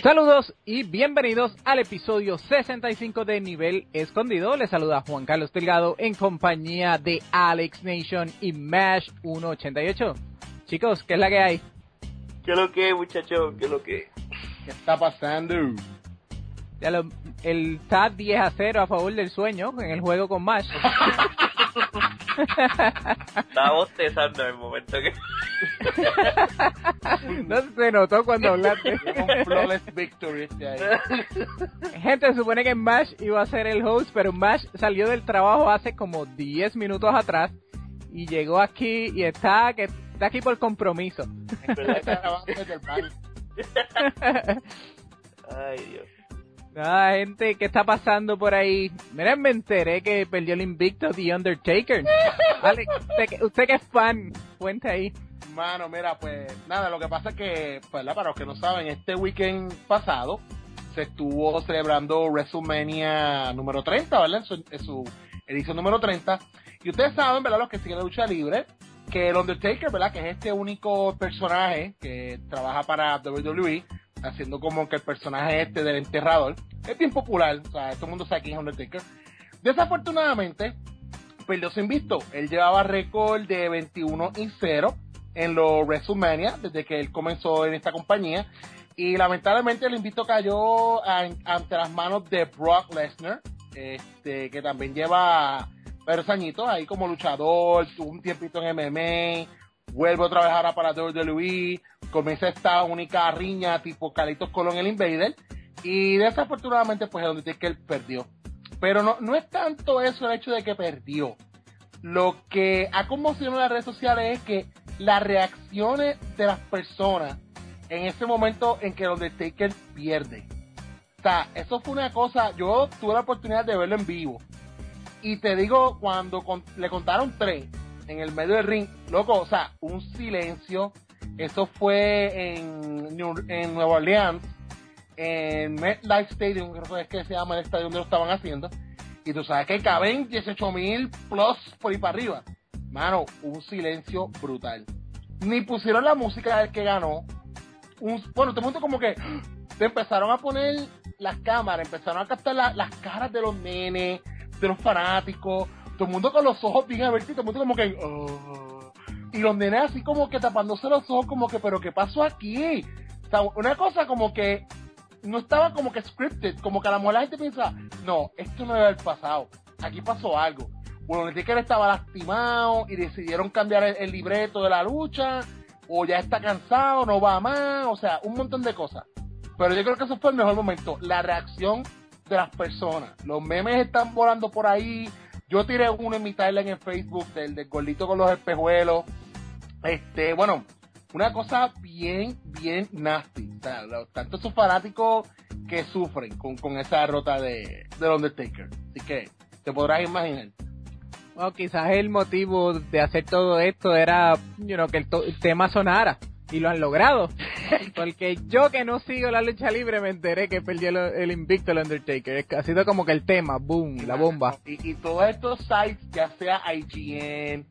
Saludos y bienvenidos al episodio 65 de Nivel Escondido. Les saluda Juan Carlos Delgado en compañía de Alex Nation y Mash 188. Chicos, ¿qué es la que hay? ¿Qué es lo que, muchachos? ¿Qué es lo que? ¿Qué está pasando? Ya está 10-0 a favor del sueño en el juego con Mash. Estaba bostezando en el momento que... No se notó cuando hablaste. Un flawless victory ahí. Gente, se supone que Mash iba a ser el host, pero Mash salió del trabajo hace como 10 minutos atrás y llegó aquí y está aquí por compromiso. Ay, Dios. Nada, gente, ¿qué está pasando por ahí? Miren, me enteré que perdió el invicto The Undertaker. Alex, usted que es fan, cuente ahí. Mano, mira, pues nada, lo que pasa es que, ¿verdad? Para los que no saben, este weekend pasado se estuvo celebrando WrestleMania número 30, ¿verdad? En su edición número 30. Y ustedes saben, ¿verdad? Los que siguen la lucha libre, que el Undertaker, ¿verdad? Que es este único personaje que trabaja para WWE, haciendo como que el personaje este del enterrador, es bien popular, o sea, todo el mundo sabe quién es Undertaker. Desafortunadamente, perdió su invicto. Él llevaba récord de 21-0 en los WrestleMania, desde que él comenzó en esta compañía, y lamentablemente el invicto cayó ante las manos de Brock Lesnar, que también lleva varios añitos ahí como luchador, tuvo un tiempito en MMA, vuelve otra vez ahora para WWE, comienza esta única riña tipo Carlitos Colón el Invader, y desafortunadamente pues el Undertaker perdió. Pero no es tanto eso el hecho de que perdió. Lo que ha conmocionado las redes sociales es que las reacciones de las personas en ese momento en que el Undertaker pierde. O sea, eso fue una cosa, yo tuve la oportunidad de verlo en vivo. Y te digo, cuando le contaron 3 en el medio del ring, loco, o sea, un silencio. Eso fue en Nueva Orleans, en MetLife Stadium, creo que es que se llama el estadio donde lo estaban haciendo. Y tú sabes que caben 18,000 plus por ahí para arriba. Mano, un silencio brutal. Ni pusieron la música del que ganó. Bueno, todo el mundo como que se empezaron a poner las cámaras, empezaron a captar las caras de los nenes, de los fanáticos, todo el mundo con los ojos bien abiertos, todo el mundo como que... y los nenes así como que tapándose los ojos, como que, ¿pero qué pasó aquí? O sea, una cosa como que no estaba como que scripted, como que a lo mejor la gente piensa, no, esto no debe haber pasado, aquí pasó algo. Bueno, el Taker estaba lastimado y decidieron cambiar el libreto de la lucha, o ya está cansado, no va más, o sea, un montón de cosas. Pero yo creo que eso fue el mejor momento, la reacción de las personas. Los memes están volando por ahí. Yo tiré uno en mi timeline en Facebook del gordito con los espejuelos. Bueno, una cosa bien nasty. O sea, tanto esos fanáticos que sufren con esa derrota del Undertaker. Así que te podrás imaginar. Bueno, quizás el motivo de hacer todo esto era, que el tema sonara. Y lo han logrado. Porque yo que no sigo la lucha libre me enteré que perdió el invicto el Undertaker. Ha sido como que el tema, boom, la bomba. Y todos estos sites, ya sea IGN,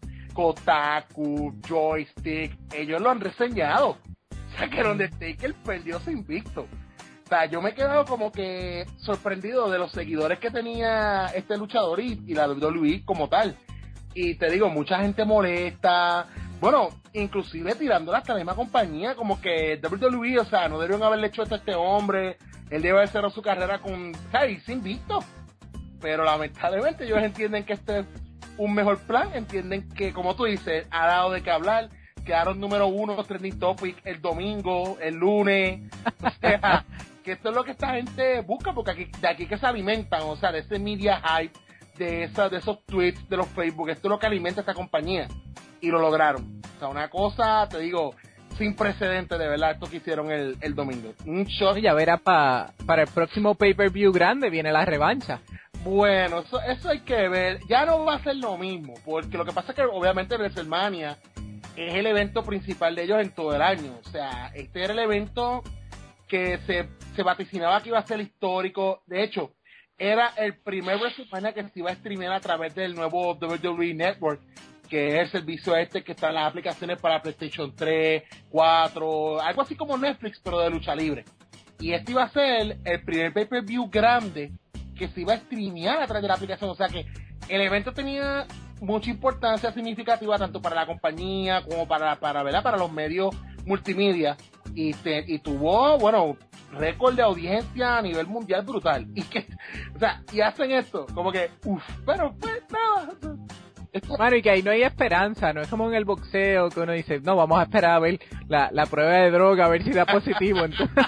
Kotaku, Joystick, ellos lo han reseñado. O sea que el Undertaker perdió su invicto. O sea, yo me he quedado como que sorprendido de los seguidores que tenía este luchador y la WWE como tal. Y te digo, mucha gente molesta. Bueno, inclusive tirándola hasta la misma compañía, como que WWE, o sea, no debieron haberle hecho esto a este hombre. Él debe haber cerrado su carrera sin invicto. Pero lamentablemente ellos entienden que este es un mejor plan, entienden que, como tú dices, ha dado de qué hablar. Quedaron número 1 trending topic el domingo, el lunes. O sea, que esto es lo que esta gente busca, porque de aquí que se alimentan, o sea, de ese media hype, de esos tweets, de los Facebook, esto es lo que alimenta esta compañía. Y lo lograron. O sea, una cosa, te digo, sin precedentes, de verdad, esto que hicieron el domingo. Un shock. Ya verá para el próximo pay-per-view grande viene la revancha. Bueno, eso hay que ver. Ya no va a ser lo mismo, porque lo que pasa es que obviamente WrestleMania es el evento principal de ellos en todo el año. O sea, este era el evento que se vaticinaba que iba a ser histórico. De hecho, era el primer WrestleMania que se iba a streamear a través del nuevo WWE Network, que es el servicio que está en las aplicaciones para PlayStation 3, 4, algo así como Netflix, pero de lucha libre. Y este iba a ser el primer pay-per-view grande que se iba a streamear a través de la aplicación. O sea que el evento tenía mucha importancia significativa tanto para la compañía como ¿verdad? Para los medios multimedia. Y tuvo, bueno, récord de audiencia a nivel mundial brutal. Y hacen esto, como que, pero pues nada. Bueno, y que ahí no hay esperanza, no es como en el boxeo que uno dice, no, vamos a esperar a ver la prueba de droga, a ver si da positivo.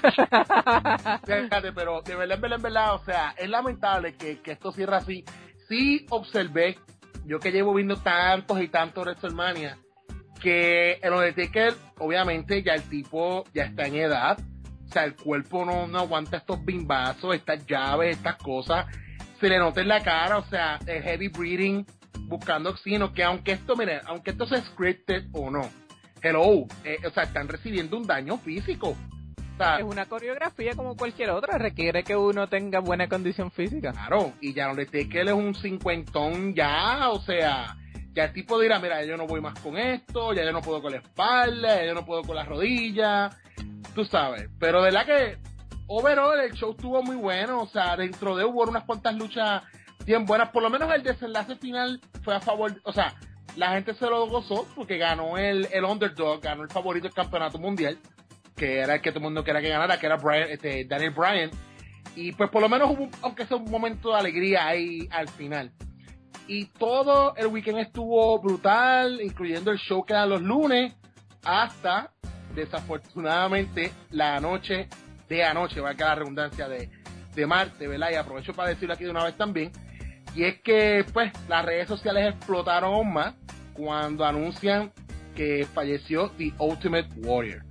Fíjate, pero de verdad, o sea, es lamentable que esto cierre así. Sí observé, yo que llevo viendo tantos y tantos WrestleMania, que el Undertaker, obviamente, ya el tipo ya está en edad, o sea, el cuerpo no aguanta estos bimbazos, estas llaves, estas cosas, se le nota en la cara, o sea, el heavy breathing, buscando oxígeno, que aunque esto sea scripted o no, o sea, están recibiendo un daño físico. O sea, es una coreografía como cualquier otra, requiere que uno tenga buena condición física. Claro, y ya Undertaker es un cincuentón ya, o sea, ya el tipo dirá, mira, yo no voy más con esto, ya yo no puedo con la espalda, ya yo no puedo con las rodillas, tú sabes. Pero de verdad que, overall, el show estuvo muy bueno, o sea, dentro de hubo unas cuantas luchas bien buenas, por lo menos el desenlace final fue a favor, o sea, la gente se lo gozó porque ganó el underdog, ganó el favorito del campeonato mundial, que era el que todo el mundo quería que ganara, que era Daniel Bryan, y pues por lo menos hubo, aunque sea un momento de alegría ahí al final. Y todo el weekend estuvo brutal, incluyendo el show que era los lunes, hasta, desafortunadamente, la noche de anoche, va a quedar la redundancia de martes, ¿verdad? Y aprovecho para decirlo aquí de una vez también, y es que, pues, las redes sociales explotaron aún más cuando anuncian que falleció The Ultimate Warrior.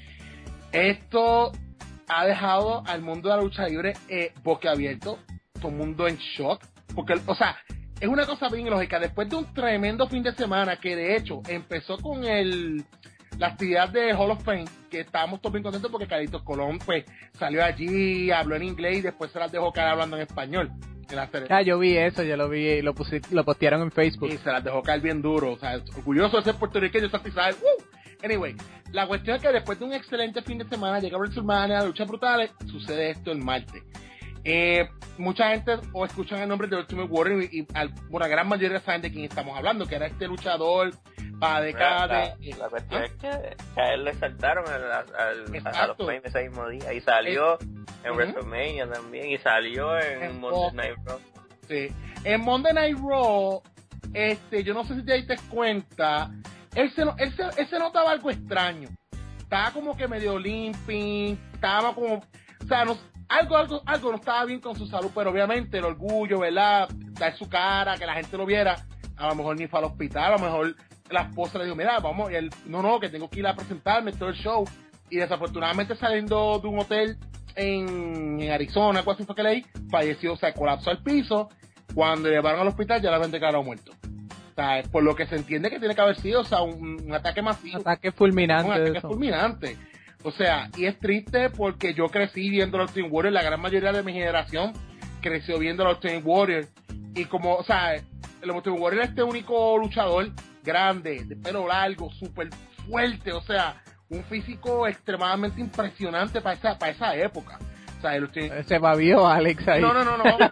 Esto ha dejado al mundo de la lucha libre boquiabierto, todo el mundo en shock, porque, o sea, es una cosa bien lógica. Después de un tremendo fin de semana que de hecho empezó con la actividad de Hall of Fame, que estábamos todos bien contentos porque Carlitos Colón pues salió allí, habló en inglés y después se las dejó caer hablando en español en la serie. Yo vi eso, yo lo vi y lo postearon en Facebook. Y se las dejó caer bien duro, o sea, orgulloso de ser puertorriqueño, satisfecho. Anyway, la cuestión es que después de un excelente fin de semana llega WrestleMania, luchas brutales, sucede esto el martes. Mucha gente o escuchan el nombre de Ultimate Warrior y la gran mayoría saben de quién estamos hablando, que era este luchador para décadas. La cuestión es que a él le saltaron a los Fame ese mismo día y salió en WrestleMania también y salió en Monday Night Raw. Sí, en Monday Night Raw, yo no sé si te diste cuenta, él se notaba algo extraño, estaba como que medio limping, estaba como, o sea, algo no estaba bien con su salud, pero obviamente el orgullo, ¿verdad? Dar su cara, que la gente lo viera, a lo mejor ni fue al hospital, a lo mejor la esposa le dijo, mira, vamos, y él, no, que tengo que ir a presentarme todo el show, y desafortunadamente saliendo de un hotel en Arizona, algo así fue que leí, falleció, o sea, colapsó al piso, cuando le llevaron al hospital ya la habían declarado muerto. O sea, por lo que se entiende que tiene que haber sido, o sea, un ataque masivo. Un ataque fulminante. Un ataque fulminante. O sea, y es triste porque yo crecí viendo los Ultimate Warrior, la gran mayoría de mi generación creció viendo los Ultimate Warrior, y como, o sea, el Ultimate Warrior es este único luchador grande, de pelo largo, súper fuerte, o sea, un físico extremadamente impresionante para esa época. O sea, se babió Alex ahí. No.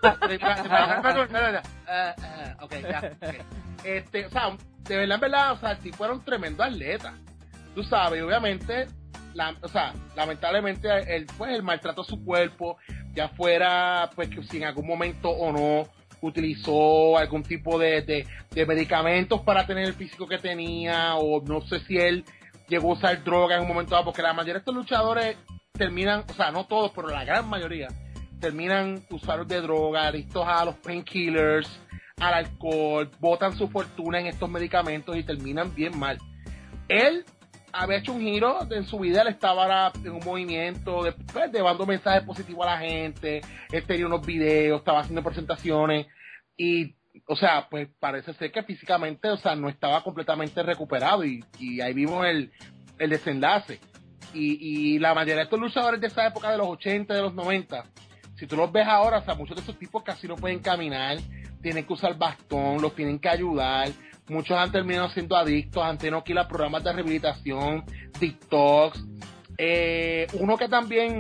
Okay, ya. Okay. O sea, de verdad, o sea, el tipo era un tremendo atleta. Tú sabes, obviamente, lamentablemente, el maltrato a su cuerpo, ya fuera, pues, que si en algún momento o no utilizó algún tipo de medicamentos para tener el físico que tenía, o no sé si él llegó a usar droga en un momento dado, porque la mayoría de estos luchadores terminan, o sea, no todos, pero la gran mayoría terminan usuarios de droga, adictos a los painkillers, al alcohol, botan su fortuna en estos medicamentos y terminan bien mal. Él había hecho un giro en su vida, él estaba en un movimiento llevando mensajes positivos a la gente, él tenía unos videos, estaba haciendo presentaciones y, o sea, pues parece ser que físicamente, o sea, no estaba completamente recuperado y ahí vimos el desenlace. Y la mayoría de estos luchadores de esa época de los 80, de los 90, si tú los ves ahora, o sea, muchos de esos tipos casi no pueden caminar, tienen que usar bastón, los tienen que ayudar, muchos han terminado siendo adictos, han tenido que ir a programas de rehabilitación, TikToks. Uno que también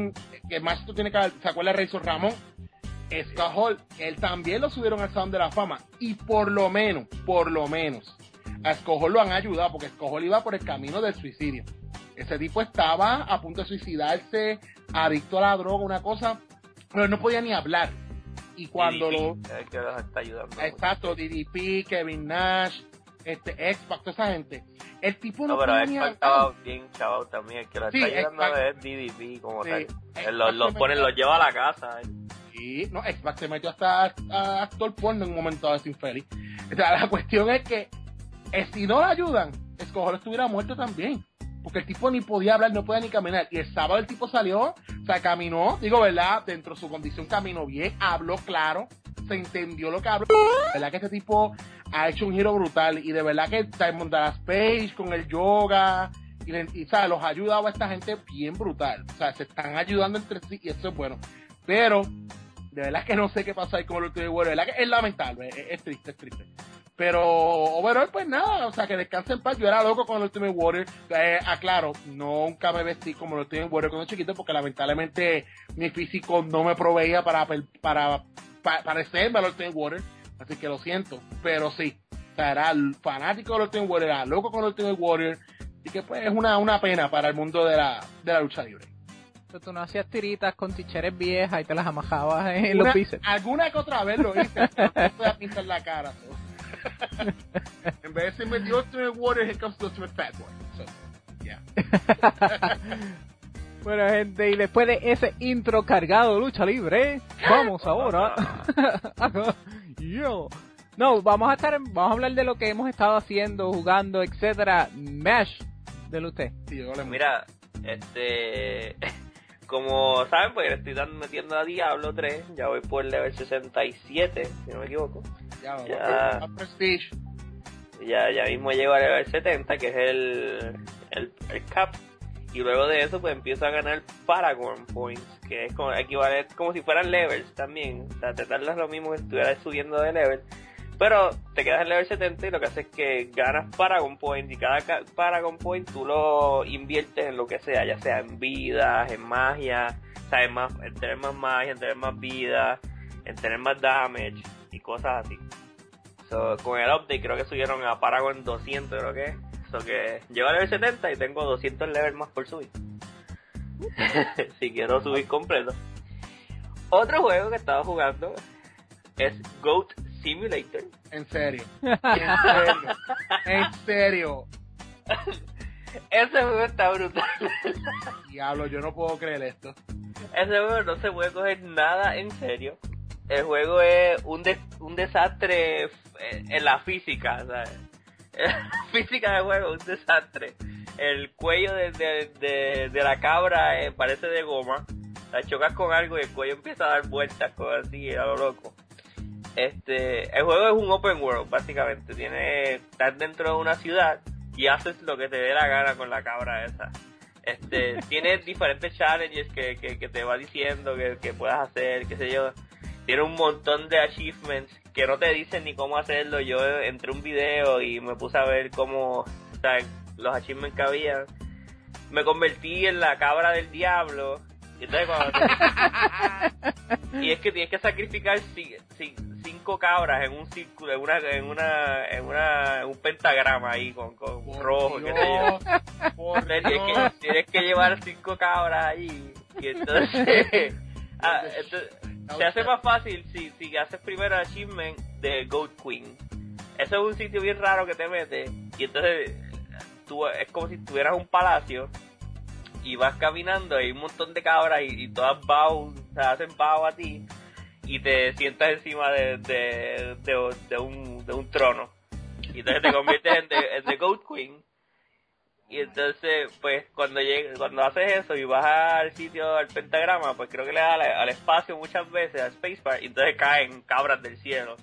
que más tú tienes que ver, ¿se acuerda de Razor Ramón? Scott Hall, él también lo subieron al Salón de la Fama, y por lo menos, a Scott Hall lo han ayudado, porque Scott Hall iba por el camino del suicidio. Ese tipo estaba a punto de suicidarse, adicto a la droga, una cosa, pero él no podía ni hablar. Y cuando DDP, que los está ayudando. Exacto, DDP, Kevin Nash, X-Pac, toda esa gente. El tipo no pero podía ni X-Pac estaba bien chavado también, el que lo está ayudando es DDP como tal. Él los lleva a la casa. Sí, no, X-Pac se metió hasta a actor porno en un momento de infeliz. O sea, la cuestión es que si no lo ayudan, Scott Hall estuviera muerto también. Porque el tipo ni podía hablar, no podía ni caminar. Y el sábado el tipo salió, o sea, caminó, digo, ¿verdad? Dentro de su condición caminó bien, habló claro, se entendió lo que habló. ¿Verdad que este tipo ha hecho un giro brutal? Y de verdad que Diamond Dallas Page con el yoga, y ¿sabes? Los ha ayudado a esta gente bien brutal. O sea, se están ayudando entre sí y eso es bueno. Pero, de verdad que no sé qué pasa ahí con el Ultimate Warrior. De verdad que es lamentable, es triste, es triste. Pero, overall, pues nada, o sea, que descanse en paz. Yo era loco con el Ultimate Warrior. Aclaro, nunca me vestí como el Ultimate Warrior cuando chiquito, porque lamentablemente mi físico no me proveía para parecerme al Ultimate Warrior. Así que lo siento, pero sí. O sea, era fanático del Ultimate Warrior, era loco con el Ultimate Warrior. Así que pues es una pena para el mundo de la lucha libre. Pero tú no hacías tiritas con ticheres viejas y te las amajabas en los bíceps. Alguna que otra vez lo hice, pero no te voy a pintar la cara. En vez de decirme The Ultimate Warrior, here comes the Ultimate Fat Boy. So, yeah. Bueno, gente, y después de ese intro cargado de lucha libre, vamos ahora. No, vamos a hablar de lo que hemos estado haciendo, jugando, etcétera. Mesh, dele usted. Sí, mira, como saben, pues le estoy metiendo a Diablo 3, ya voy por el level 67, si no me equivoco. Ya Prestige. Ya mismo llego al level 70, que es el cap. Y luego de eso, pues empiezo a ganar Paragon Points, que es equivalente, como si fueran levels también. O sea, te tardas lo mismo que si estuvieras subiendo de level. Pero te quedas en level 70 y lo que haces es que ganas Paragon Points. Y cada Paragon Point tú lo inviertes en lo que sea, ya sea en vidas, en magia, o sea, en tener más magia, en tener más vida, en tener más damage y cosas así. So, con el update creo que subieron a Paragon 200, creo que es. So que llego a level 70 y tengo 200 levels más por subir. Si quiero subir completo. Otro juego que estaba jugando es Goat Simulator. En serio. En serio. Ese juego está brutal. Diablo, yo no puedo creer esto. Ese juego no se puede coger nada en serio. El juego es un desastre en la física, ¿sabes? La física del juego es un desastre. El cuello de la cabra parece de goma. La chocas con algo y el cuello empieza a dar vueltas, cosas así, a lo loco. El juego es un open world, básicamente. Estás dentro de una ciudad y haces lo que te dé la gana con la cabra esa. Tiene diferentes challenges que te va diciendo que puedas hacer, qué sé yo. Tiene un montón de achievements que no te dicen ni cómo hacerlo. Yo entré un video y me puse a ver cómo, o sea, los achievements que había. Me convertí en la cabra del diablo. Y entonces y es que tienes que sacrificar 5 cabras en un círculo, en un pentagrama ahí con rojo, qué sé yo. Tienes que llevar 5 cabras ahí. Y entonces se hace más fácil si haces primero el achievement de Goat Queen. Eso es un sitio bien raro que te metes y entonces es como si estuvieras en un palacio y vas caminando y hay un montón de cabras y todas se hacen bow a ti y te sientas encima de un trono y entonces te conviertes en The Goat Queen. Y entonces, pues, cuando haces eso y vas al sitio, al pentagrama, pues creo que le das al espacio muchas veces, al spacebar, y entonces caen cabras del cielo.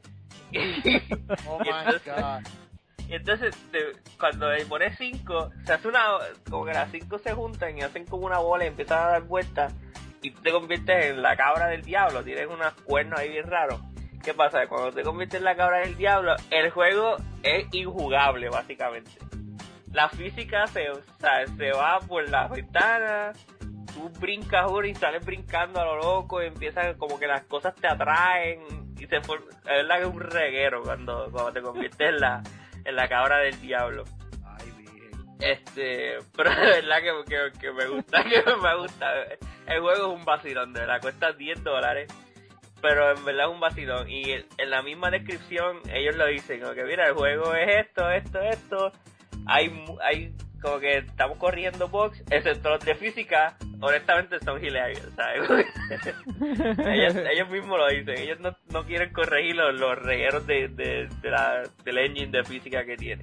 Oh my God. Y entonces, cuando le pones 5, se hace como que las 5 se juntan y hacen como una bola y empiezan a dar vueltas, y tú te conviertes en la cabra del diablo, tienes unos cuernos ahí bien raros. ¿Qué pasa? Cuando te conviertes en la cabra del diablo, el juego es injugable, básicamente. La física se va por las ventanas, tú brincas uno y sales brincando a lo loco y empiezan como que las cosas te atraen y es verdad que es un reguero cuando te conviertes en la cabra del diablo. Ay, bien. Pero de verdad que me gusta, el juego es un vacilón, de verdad, cuesta $10, pero en verdad es un vacilón, y en la misma descripción ellos lo dicen, como que mira, el juego es esto, hay como que estamos corriendo box, excepto los de física, honestamente son hilarious, ¿sabes? ellos mismos lo dicen, ellos no quieren corregir los regueros del engine de física que tienen.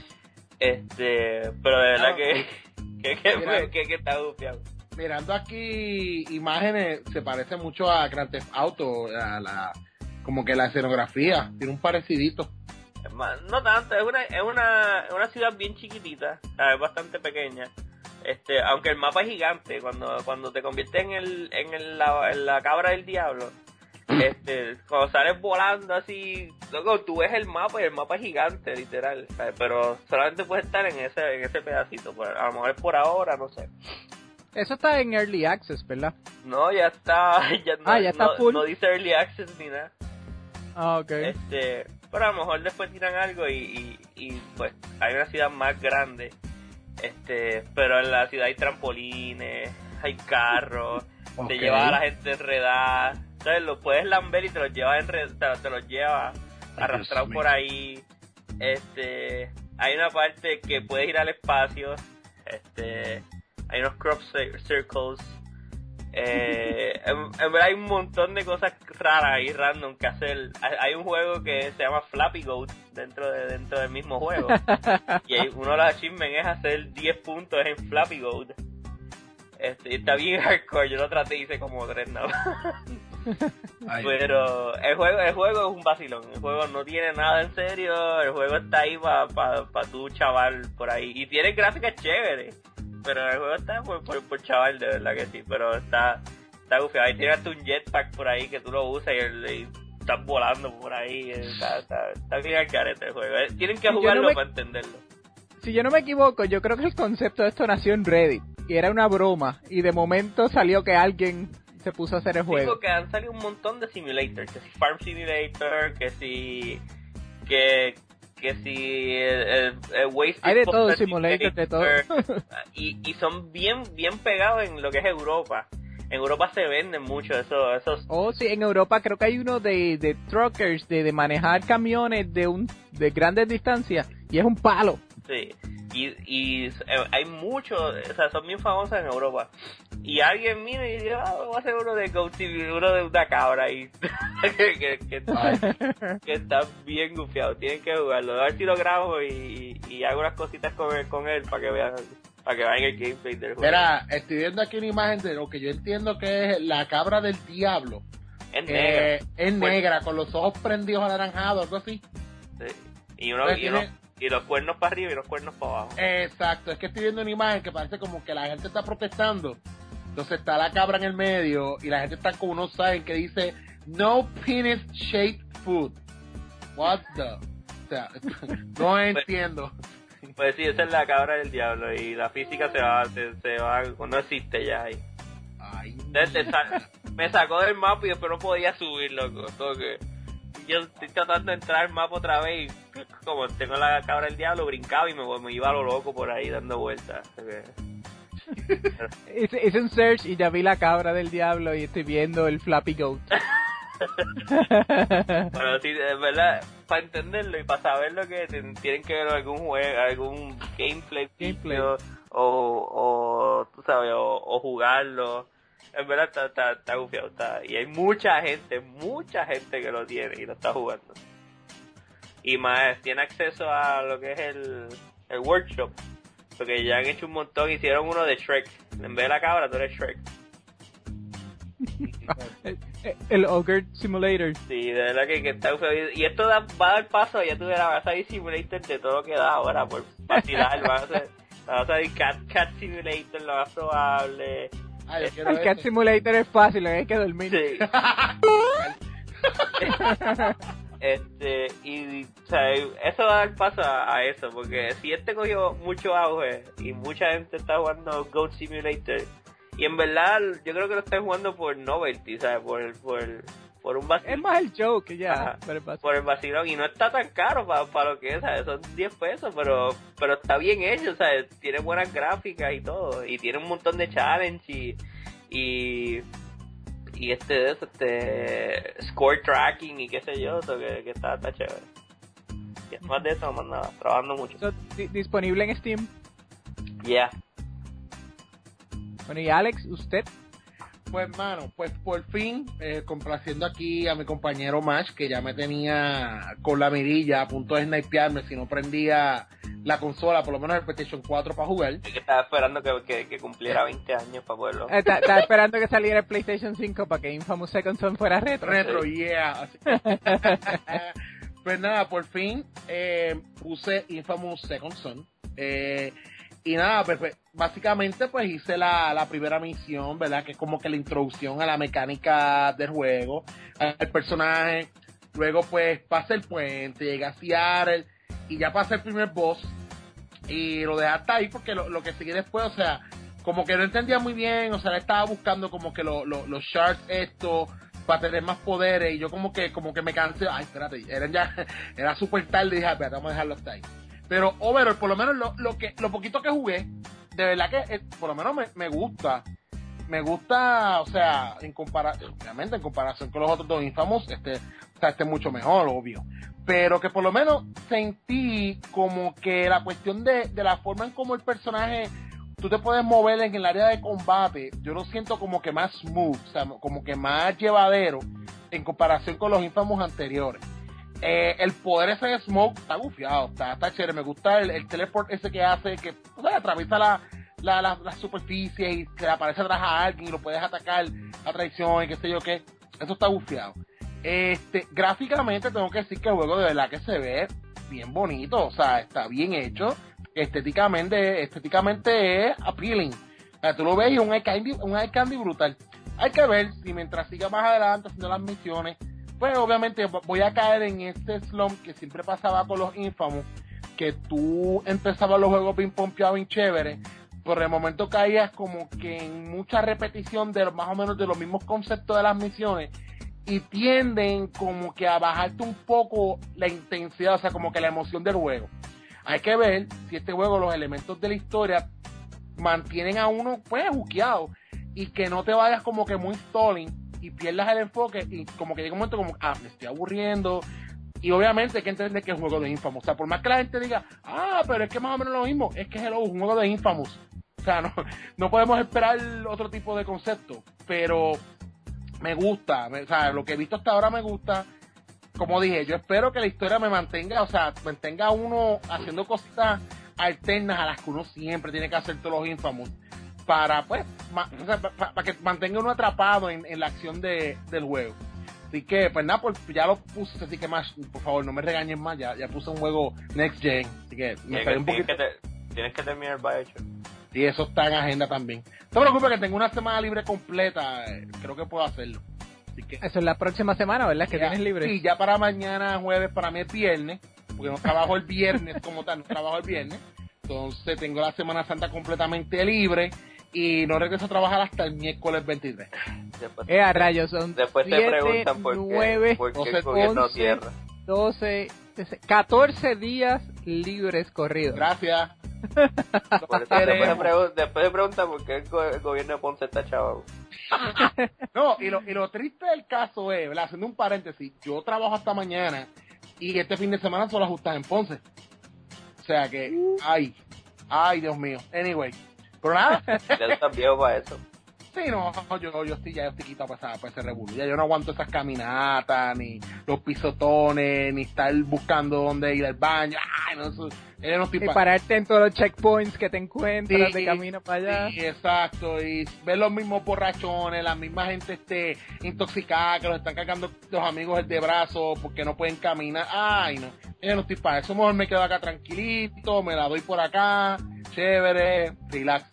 Pero de verdad que está bufiado. Mirando aquí imágenes, se parece mucho a Grand Theft Auto, como que la escenografía, tiene un parecidito. No tanto, es una ciudad bien chiquitita, es bastante pequeña. Aunque el mapa es gigante, cuando te conviertes en la cabra del diablo, cuando sales volando así, loco, tú ves el mapa y el mapa es gigante, literal, ¿sabes? Pero solamente puedes estar en ese pedacito, pues, a lo mejor es por ahora, no sé. Eso está en Early Access, ¿verdad? No, ya está, ya está full. No dice Early Access ni nada. Ah, ok. Pero a lo mejor después tiran algo y pues hay una ciudad más grande, pero en la ciudad hay trampolines, hay carros, te lleva a la gente enredada, ¿sabes? Lo puedes lamber y te los llevas te los llevas arrastrados por ahí. Hay una parte que puedes ir al espacio, hay unos crop circles. En verdad hay un montón de cosas raras y random que hacer. Hay un juego que se llama Flappy Goat dentro del mismo juego, y uno de los achievements es hacer 10 puntos en Flappy Goat. Está bien hardcore, yo lo traté y hice como 3 nada más. Pero el juego es un vacilón, el juego no tiene nada en serio, el juego está ahí para tu chaval por ahí, y tiene gráficas chéveres. Pero el juego está por chaval, de verdad que sí. Pero está gufiado. Ahí tienes un jetpack por ahí que tú lo usas y estás volando por ahí. Está bien al carete el juego. Tienen que jugarlo para entenderlo. Si yo no me equivoco, yo creo que el concepto de esto nació en Reddit. Y era una broma. Y de momento salió que alguien se puso a hacer el juego. Digo que han salido un montón de simulators. Que si Farm Simulator, que si el Waste hay de todo, Simulator, de todo. y son bien pegados en lo que es Europa. En Europa se venden mucho esos. Oh, sí, en Europa creo que hay uno de truckers, de manejar camiones de grandes distancias, y es un palo. Sí, y hay muchos, o sea, son bien famosos en Europa. Y alguien mira y dice, voy a hacer uno de GoTV, uno de una cabra ahí. que está bien gufiado. Tienen que jugarlo. A ver si lo grabo y hago unas cositas con él para que vean el gameplay del juego. Mira, estoy viendo aquí una imagen de lo que yo entiendo que es la cabra del diablo. Es negra. Es negra, con los ojos prendidos anaranjados, algo así. Sí. Y los cuernos para arriba y los cuernos para abajo. Exacto, es que estoy viendo una imagen que parece como que la gente está protestando. Entonces está la cabra en el medio y la gente está con unos signs que dice no penis shaped food. What the? O sea, no entiendo. Pues sí, esa es la cabra del diablo y la física se va, no existe ya ahí. Ay, me sacó del mapa y después no podía subir, loco. Yo estoy tratando de entrar al mapa otra vez y como tengo la cabra del diablo, brincaba y me iba a lo loco por ahí dando vueltas. Hice un search y ya vi la cabra del diablo y estoy viendo el Flappy Goat. Bueno, sí, es verdad, para entenderlo y para saber lo que tienen que ver algún juego, algún gameplay. O tú sabes, o jugarlo. En verdad está gufiado, y hay mucha gente que lo tiene y lo está jugando. Y más, tiene acceso a lo que es el workshop, porque ya han hecho un montón, hicieron uno de Shrek. En vez de la cabra, tú eres Shrek. El Ogre Simulator. Sí, de verdad que está gufiado. Y esto va a dar paso, ya tú verás, vas a ir Simulator de todo lo que da ahora, por vacilar, vas a ir Cat Simulator, lo más probable. El Cat Simulator es fácil, hay que dormir. Sí. Y o sea, eso va a dar paso a eso, porque si cogió mucho auge y mucha gente está jugando Goat Simulator Y en verdad, yo creo que lo estoy jugando por novelty, ¿sabes? Por un vacilón. Es más el joke, ya. Ajá, por el vacilón. Y no está tan caro para lo que es, ¿sabes? Son 10 pesos, pero está bien hecho, ¿sabes? Tiene buenas gráficas y todo. Y tiene un montón de challenge y score tracking y qué sé yo, eso que está chévere. Y más de eso, más nada, trabajando mucho. Disponible en Steam. Yeah. Bueno, y Alex, ¿usted? Pues, mano, pues por fin, complaciendo aquí a mi compañero Mash, que ya me tenía con la mirilla a punto de snipearme si no prendía la consola, por lo menos el PlayStation 4 para jugar. Es que estaba esperando que cumpliera 20 años para poderlo. Estaba esperando que saliera el PlayStation 5 para que Infamous Second Son fuera retro. Retro, yeah. Así. Pues nada, por fin puse Infamous Second Son. Y nada, pues básicamente pues hice la primera misión, ¿verdad? Que es como que la introducción a la mecánica del juego, al personaje. Luego pues pasé el puente, llegué a Seattle y ya pasé el primer boss. Y lo dejé hasta ahí porque lo que seguí después, o sea, como que no entendía muy bien, o sea, estaba buscando como que los shards para tener más poderes y yo como que me cansé. Ay, espérate, era súper tarde y dije, espérate, vamos a dejarlo hasta ahí. Pero overall, por lo menos lo poquito que jugué, de verdad que por lo menos me gusta. Me gusta, o sea, obviamente en comparación con los otros dos Infamous, este es mucho mejor, obvio. Pero que por lo menos sentí como que la cuestión de la forma en cómo el personaje, tú te puedes mover en el área de combate, yo lo siento como que más smooth, o sea, como que más llevadero en comparación con los Infamous anteriores. El poder ese de Smoke está gufiado, está chévere, me gusta el teleport ese que hace, que o sea, atraviesa la superficie y se le aparece atrás a alguien y lo puedes atacar a traición y qué sé yo qué, eso está gufiado. Gráficamente tengo que decir que el juego de verdad que se ve bien bonito, o sea, está bien hecho, estéticamente es appealing, o sea, tú lo ves y un eye candy brutal. Hay que ver si mientras siga más adelante haciendo las misiones, pues obviamente voy a caer en este slump que siempre pasaba con los Infamous, que tú empezabas los juegos bien pompeados, bien chéveres, pero de momento caías como que en mucha repetición de más o menos de los mismos conceptos de las misiones y tienden como que a bajarte un poco la intensidad, o sea, como que la emoción del juego. Hay que ver si este juego, los elementos de la historia mantienen a uno pues juqueado y que no te vayas como que muy stalling y pierdas el enfoque y como que llega un momento como, me estoy aburriendo. Y obviamente hay que entender que es un juego de Infamous. O sea, por más que la gente diga, pero es que más o menos lo mismo, es que es un juego de Infamous. O sea, no podemos esperar otro tipo de concepto. Pero me gusta, o sea, lo que he visto hasta ahora me gusta. Como dije, yo espero que la historia me mantenga, o sea, mantenga uno haciendo cositas alternas a las que uno siempre tiene que hacer todos los Infamous. Para, pues, para que mantenga uno atrapado en la acción del juego. Así que, pues nada, pues ya lo puse, así que más, por favor, no me regañen más, ya puse un juego Next Gen, así que me esperé un poquito. Tienes que terminar el Bioshock. Sí, eso está en agenda también. No te preocupes que tengo una semana libre completa, creo que puedo hacerlo. Así que, eso es la próxima semana, ¿verdad? Que tienes libre. Sí, ya para mañana jueves, para mí es viernes, porque no trabajo el viernes como tal, no trabajo el viernes. Entonces tengo la Semana Santa completamente libre y no regreso a trabajar hasta el miércoles 23. A rayos, son después 7, te preguntan por 9, qué el gobierno 11, cierra. 12, 14 días libres corridos. Gracias. Por eso después te preguntan por qué el gobierno de Ponce está chavo. No, y lo triste del caso es, ¿verdad? Haciendo un paréntesis, yo trabajo hasta mañana y este fin de semana solo ajustas en Ponce. O sea que, ay, Dios mío. Anyway, pero nada. Ya estás viejo para eso. Sí, no, yo estoy quitado para ese revuelo. Ya yo no aguanto esas caminatas, ni los pisotones, ni estar buscando dónde ir al baño. Ay, no, eso, no estoy y pararte en todos los checkpoints que te encuentras de camino para allá. Sí, exacto, y ver los mismos borrachones, la misma gente intoxicada que los están cargando los amigos de brazo porque no pueden caminar. Ay, no, yo no estoy para eso. Mejor me quedo acá tranquilito, me la doy por acá, chévere, relax.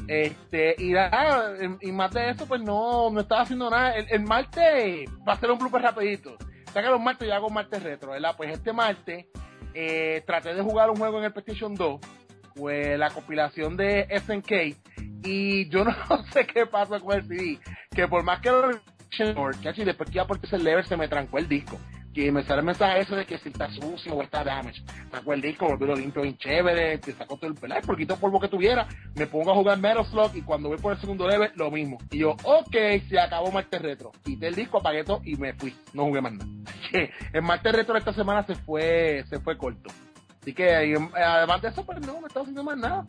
Y más de eso, pues no estaba haciendo nada. El martes va a ser un blooper rapidito. O sea que los martes yo hago martes retro, ¿verdad? Pues este martes traté de jugar un juego en el PlayStation 2, pues la compilación de SNK, Y yo no sé qué pasa con el CD, que por más que lo después que iba por tercer level se me trancó el disco. Y me sale el mensaje eso de que si está sucio o está damage. Sacó el disco, volví lo limpio bien chévere, te sacó todo el poquito polvo que tuviera, me pongo a jugar Metal Slug y cuando voy por el segundo level, lo mismo. Y yo, ok, se acabó Marte Retro. Quité el disco, apagué todo y me fui. No jugué más nada. El Marte Retro esta semana se fue corto. Así que además de eso, pues no me estaba haciendo más nada.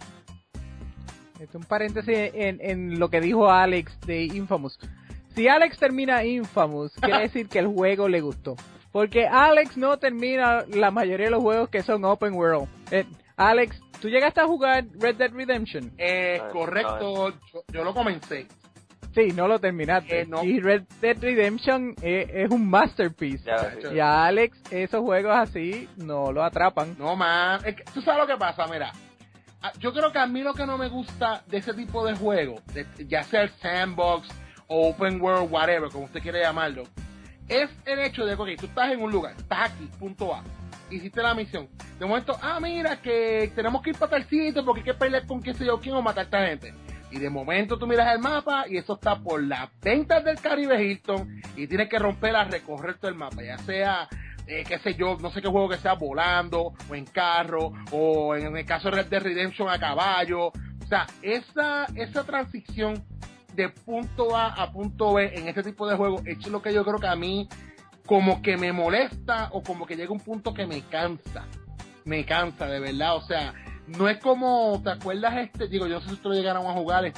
Un paréntesis en lo que dijo Alex de Infamous. Si Alex termina Infamous, quiere decir que el juego le gustó. Porque Alex no termina la mayoría de los juegos que son open world. Alex, ¿tú llegaste a jugar Red Dead Redemption? Correcto, yo lo comencé. Sí, no lo terminaste. No. Y Red Dead Redemption es un masterpiece. Y a Alex, esos juegos así no lo atrapan. No, man. Tú sabes lo que pasa, mira. Yo creo que a mí lo que no me gusta de ese tipo de juego, ya sea el sandbox, open world, whatever, como usted quiere llamarlo, es el hecho de que tú estás en un lugar, estás aquí, punto A, hiciste la misión, de momento, mira que tenemos que ir para tal sitio porque hay que pelear con qué sé yo quién o matar a esta gente, y de momento tú miras el mapa y eso está por las ventas del Caribe Hilton y tienes que recorrer todo el mapa, ya sea qué sé yo, no sé qué juego que sea, volando o en carro o en el caso de Red Dead Redemption a caballo. O sea, esa transición de punto A a punto B en este tipo de juegos es lo que yo creo que a mí como que me molesta o como que llega un punto que me cansa de verdad. O sea, no es como, ¿te acuerdas digo, yo no sé si ustedes llegaron a jugar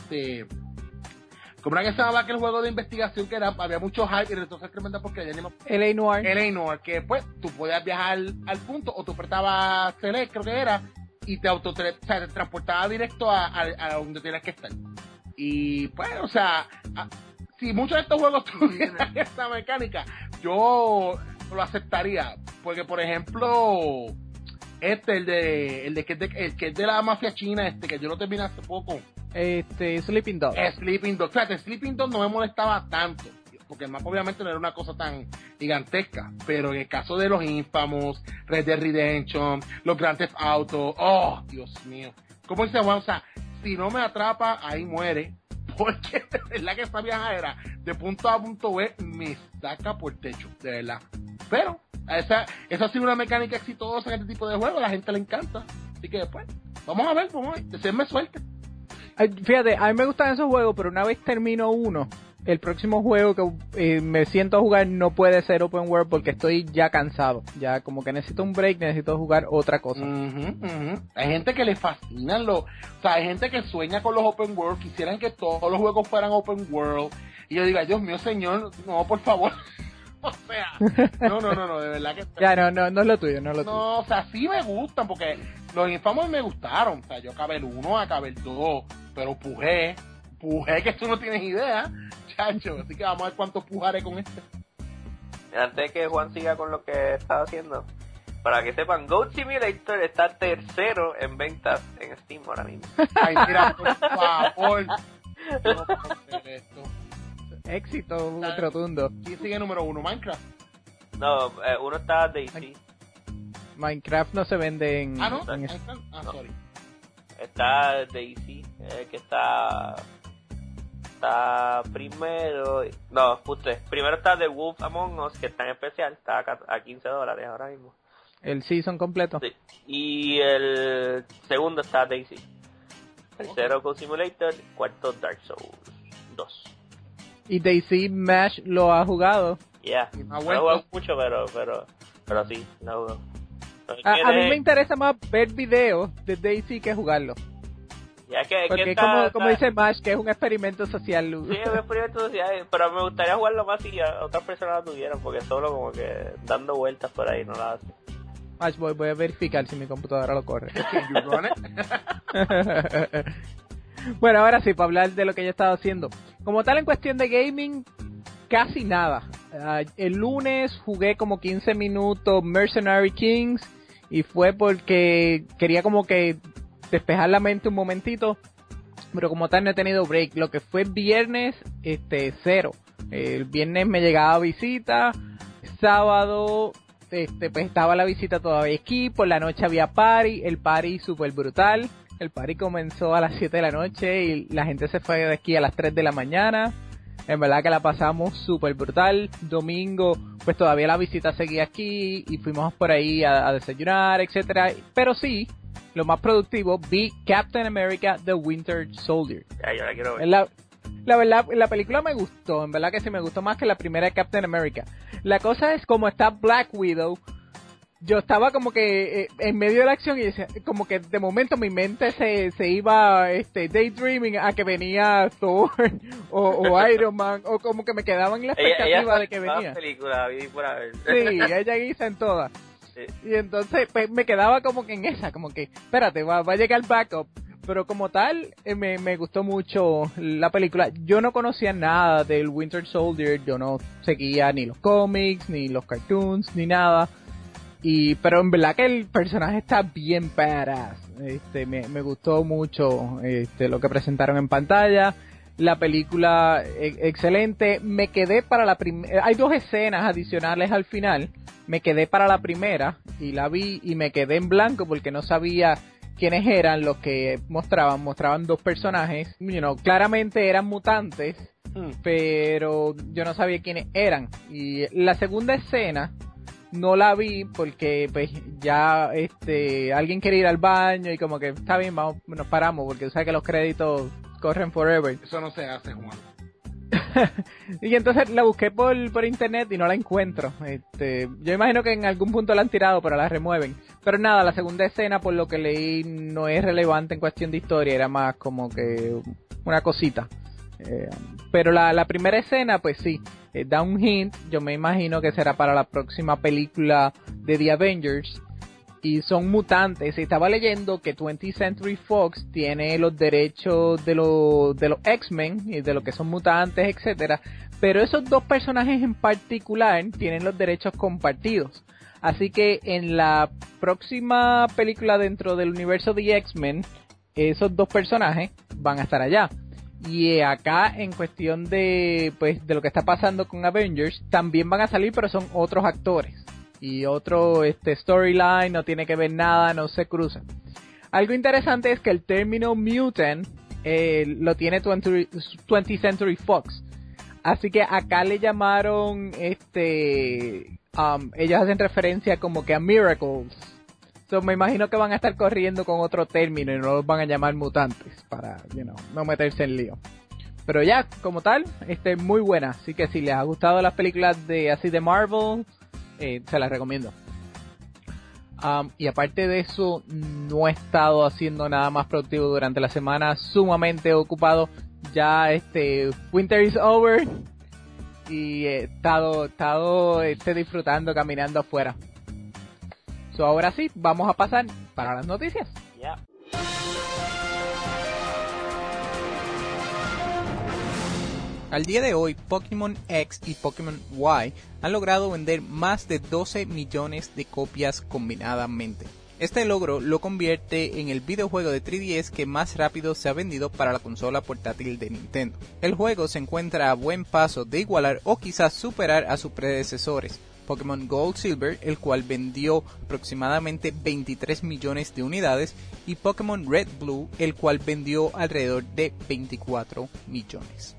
como era que se llamaba aquel juego de investigación que había mucho hype y entonces tremenda porque L.A. Noire, que pues tú podías viajar al punto o tú apretabas Select, creo que era, y te transportaba directo a donde tienes que estar. Y pues, o sea, si muchos de estos juegos tuvieran esta mecánica, yo lo aceptaría, porque por ejemplo, el que es de la mafia china, que yo lo terminé hace poco. Sleeping Dog. Fíjate, Sleeping Dog no me molestaba tanto, porque el mapa obviamente no era una cosa tan gigantesca, pero en el caso de los Infamous, Red Dead Redemption, los Grand Theft Auto, oh, Dios mío. ¿Cómo dice Juan? O sea, si no me atrapa, ahí muere, porque de verdad que esta viajadera de punto A a punto B me saca por techo, de verdad. Pero esa ha sido una mecánica exitosa en este tipo de juegos, a la gente le encanta, así que después, vamos a ver, desearme suerte. Fíjate, a mí me gustan esos juegos, pero una vez termino uno, el próximo juego que me siento a jugar no puede ser open world porque estoy ya cansado. Ya como que necesito un break, necesito jugar otra cosa. Hay gente que le fascinan o sea, hay gente que sueña con los open world, quisieran que todos los juegos fueran open world. Y yo digo, Dios mío, señor, no, por favor. O sea, no, de verdad que... Ya, no es lo tuyo, no es lo tuyo. No, o sea, sí me gustan, porque los Infamous me gustaron. O sea, yo acabé el 1, acabé el 2, pero pujé que tú no tienes idea, chacho. Así que vamos a ver cuánto pujaré con este. Antes de que Juan siga con lo que estaba haciendo, para que sepan, Goat Simulator está tercero en ventas en Steam ahora mismo. Ay, mira, por favor. No puedo hacer esto. Éxito rotundo. ¿Quién sigue número 1? ¿Minecraft? No, uno está DayZ. Minecraft no se vende en... ¿Ah, no? En no. Sorry. Está DayZ, que está primero... No, primero está The Wolf Among Us, que está en especial, está a $15 ahora mismo. El season completo. Sí. Y el segundo está DayZ. Tercero Goat Simulator, cuarto Dark Souls 2. Y DayZ Mash lo ha jugado. No he jugado mucho, pero sí, lo he jugado. A mí me interesa más ver videos de DayZ que jugarlo. Porque como dice Mash, que es un experimento social. Sí, es un experimento social, pero me gustaría jugarlo más si otras personas lo tuvieran, porque solo como que dando vueltas por ahí no la hacen. Mash, voy a verificar si mi computadora lo corre. Bueno, ahora sí, para hablar de lo que yo he estado haciendo. Como tal, en cuestión de gaming, casi nada. El lunes jugué como 15 minutos Mercenary Kings y fue porque quería como que despejar la mente un momentito, pero como tal no he tenido break. Lo que fue viernes, cero. El viernes me llegaba visita, sábado pues estaba la visita todavía aquí, por la noche había party, el party super brutal. El party comenzó a las 7 de la noche y la gente se fue de aquí a las 3 de la mañana. En verdad que la pasamos súper brutal. Domingo, pues todavía la visita seguía aquí y fuimos por ahí a desayunar, etcétera. Pero sí, lo más productivo, vi Captain America The Winter Soldier. Ya, yo la quiero ver. La verdad, la película me gustó. En verdad que sí me gustó más que la primera de Captain America. La cosa es como está Black Widow. Yo estaba como que en medio de la acción y decía, como que de momento mi mente se iba daydreaming a que venía Thor o Iron Man, o como que me quedaba en la expectativa ella de que venía. Película, vi por haber. Sí, ella guisa en todas. Sí. Y entonces pues, me quedaba como que en esa, como que, espérate, va a llegar el backup. Pero como tal, me gustó mucho la película. Yo no conocía nada del Winter Soldier, yo no seguía ni los cómics, ni los cartoons, ni nada. Pero en verdad que el personaje está bien badass. Me gustó mucho lo que presentaron en pantalla. La película excelente. Me quedé para la primera. Hay 2 escenas adicionales al final. Me quedé para la primera y la vi y me quedé en blanco porque no sabía quiénes eran los que mostraban. Mostraban 2 personajes. Claramente eran mutantes, pero yo no sabía quiénes eran. Y la segunda escena no la vi porque pues ya alguien quería ir al baño y como que está bien, vamos, nos paramos porque sabes que los créditos corren forever. Eso no se hace, Juan. Y entonces la busqué por internet y no la encuentro. Yo imagino que en algún punto la han tirado pero la remueven. Pero nada, la segunda escena por lo que leí no es relevante en cuestión de historia, era más como que una cosita. Pero la primera escena pues sí, da un hint. Yo me imagino que será para la próxima película de The Avengers y son mutantes. Estaba leyendo que 20th Century Fox tiene los derechos de los X-Men y de lo que son mutantes, etcétera, pero esos 2 personajes en particular tienen los derechos compartidos. Así que en la próxima película dentro del universo de X-Men, esos 2 personajes van a estar allá. Y acá en cuestión de lo que está pasando con Avengers, también van a salir, pero son otros actores. Y otro storyline, no tiene que ver nada, no se cruzan. Algo interesante es que el término mutant lo tiene 20th Century Fox. Así que acá le llamaron, ellos hacen referencia como que a miracles. So, me imagino que van a estar corriendo con otro término y no los van a llamar mutantes para, no meterse en lío. Pero ya, como tal, muy buena. Así que si les ha gustado las películas de Marvel, se las recomiendo. Y aparte de eso, no he estado haciendo nada más productivo durante la semana. Sumamente ocupado. Ya Winter is over. Y he estado disfrutando, caminando afuera. So, ahora sí, vamos a pasar para las noticias. Yeah. Al día de hoy, Pokémon X y Pokémon Y han logrado vender más de 12 millones de copias combinadamente. Este logro lo convierte en el videojuego de 3DS que más rápido se ha vendido para la consola portátil de Nintendo. El juego se encuentra a buen paso de igualar o quizás superar a sus predecesores, Pokémon Gold Silver, el cual vendió aproximadamente 23 millones de unidades, y Pokémon Red Blue, el cual vendió alrededor de 24 millones.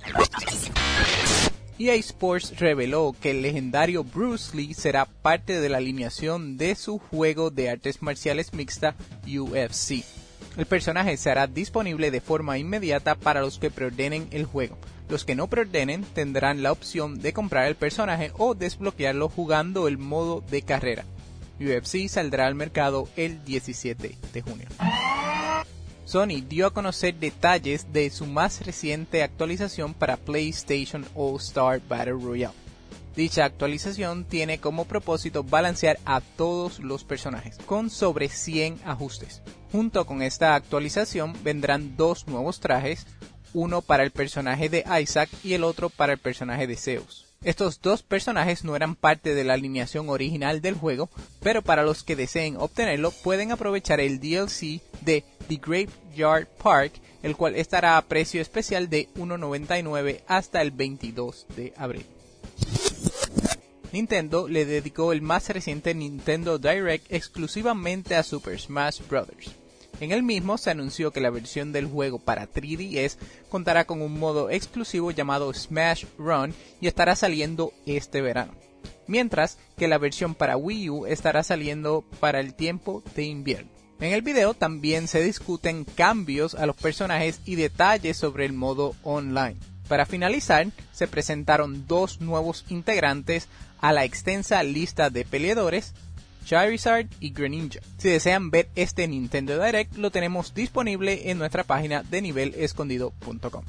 EA Sports reveló que el legendario Bruce Lee será parte de la alineación de su juego de artes marciales mixta UFC. El personaje se hará disponible de forma inmediata para los que preordenen el juego. Los que no preordenen tendrán la opción de comprar el personaje o desbloquearlo jugando el modo de carrera. UFC saldrá al mercado el 17 de junio. Sony dio a conocer detalles de su más reciente actualización para PlayStation All-Star Battle Royale. Dicha actualización tiene como propósito balancear a todos los personajes, con sobre 100 ajustes. Junto con esta actualización vendrán 2 nuevos trajes, uno para el personaje de Isaac y el otro para el personaje de Zeus. Estos 2 personajes no eran parte de la alineación original del juego, pero para los que deseen obtenerlo pueden aprovechar el DLC de The Graveyard Park, el cual estará a precio especial de $1.99 hasta el 22 de abril. Nintendo le dedicó el más reciente Nintendo Direct exclusivamente a Super Smash Bros. En el mismo se anunció que la versión del juego para 3DS contará con un modo exclusivo llamado Smash Run y estará saliendo este verano, mientras que la versión para Wii U estará saliendo para el tiempo de invierno. En el video también se discuten cambios a los personajes y detalles sobre el modo online. Para finalizar, se presentaron 2 nuevos integrantes a la extensa lista de peleadores, Charizard y Greninja. Si desean ver este Nintendo Direct, lo tenemos disponible en nuestra página de nivelescondido.com.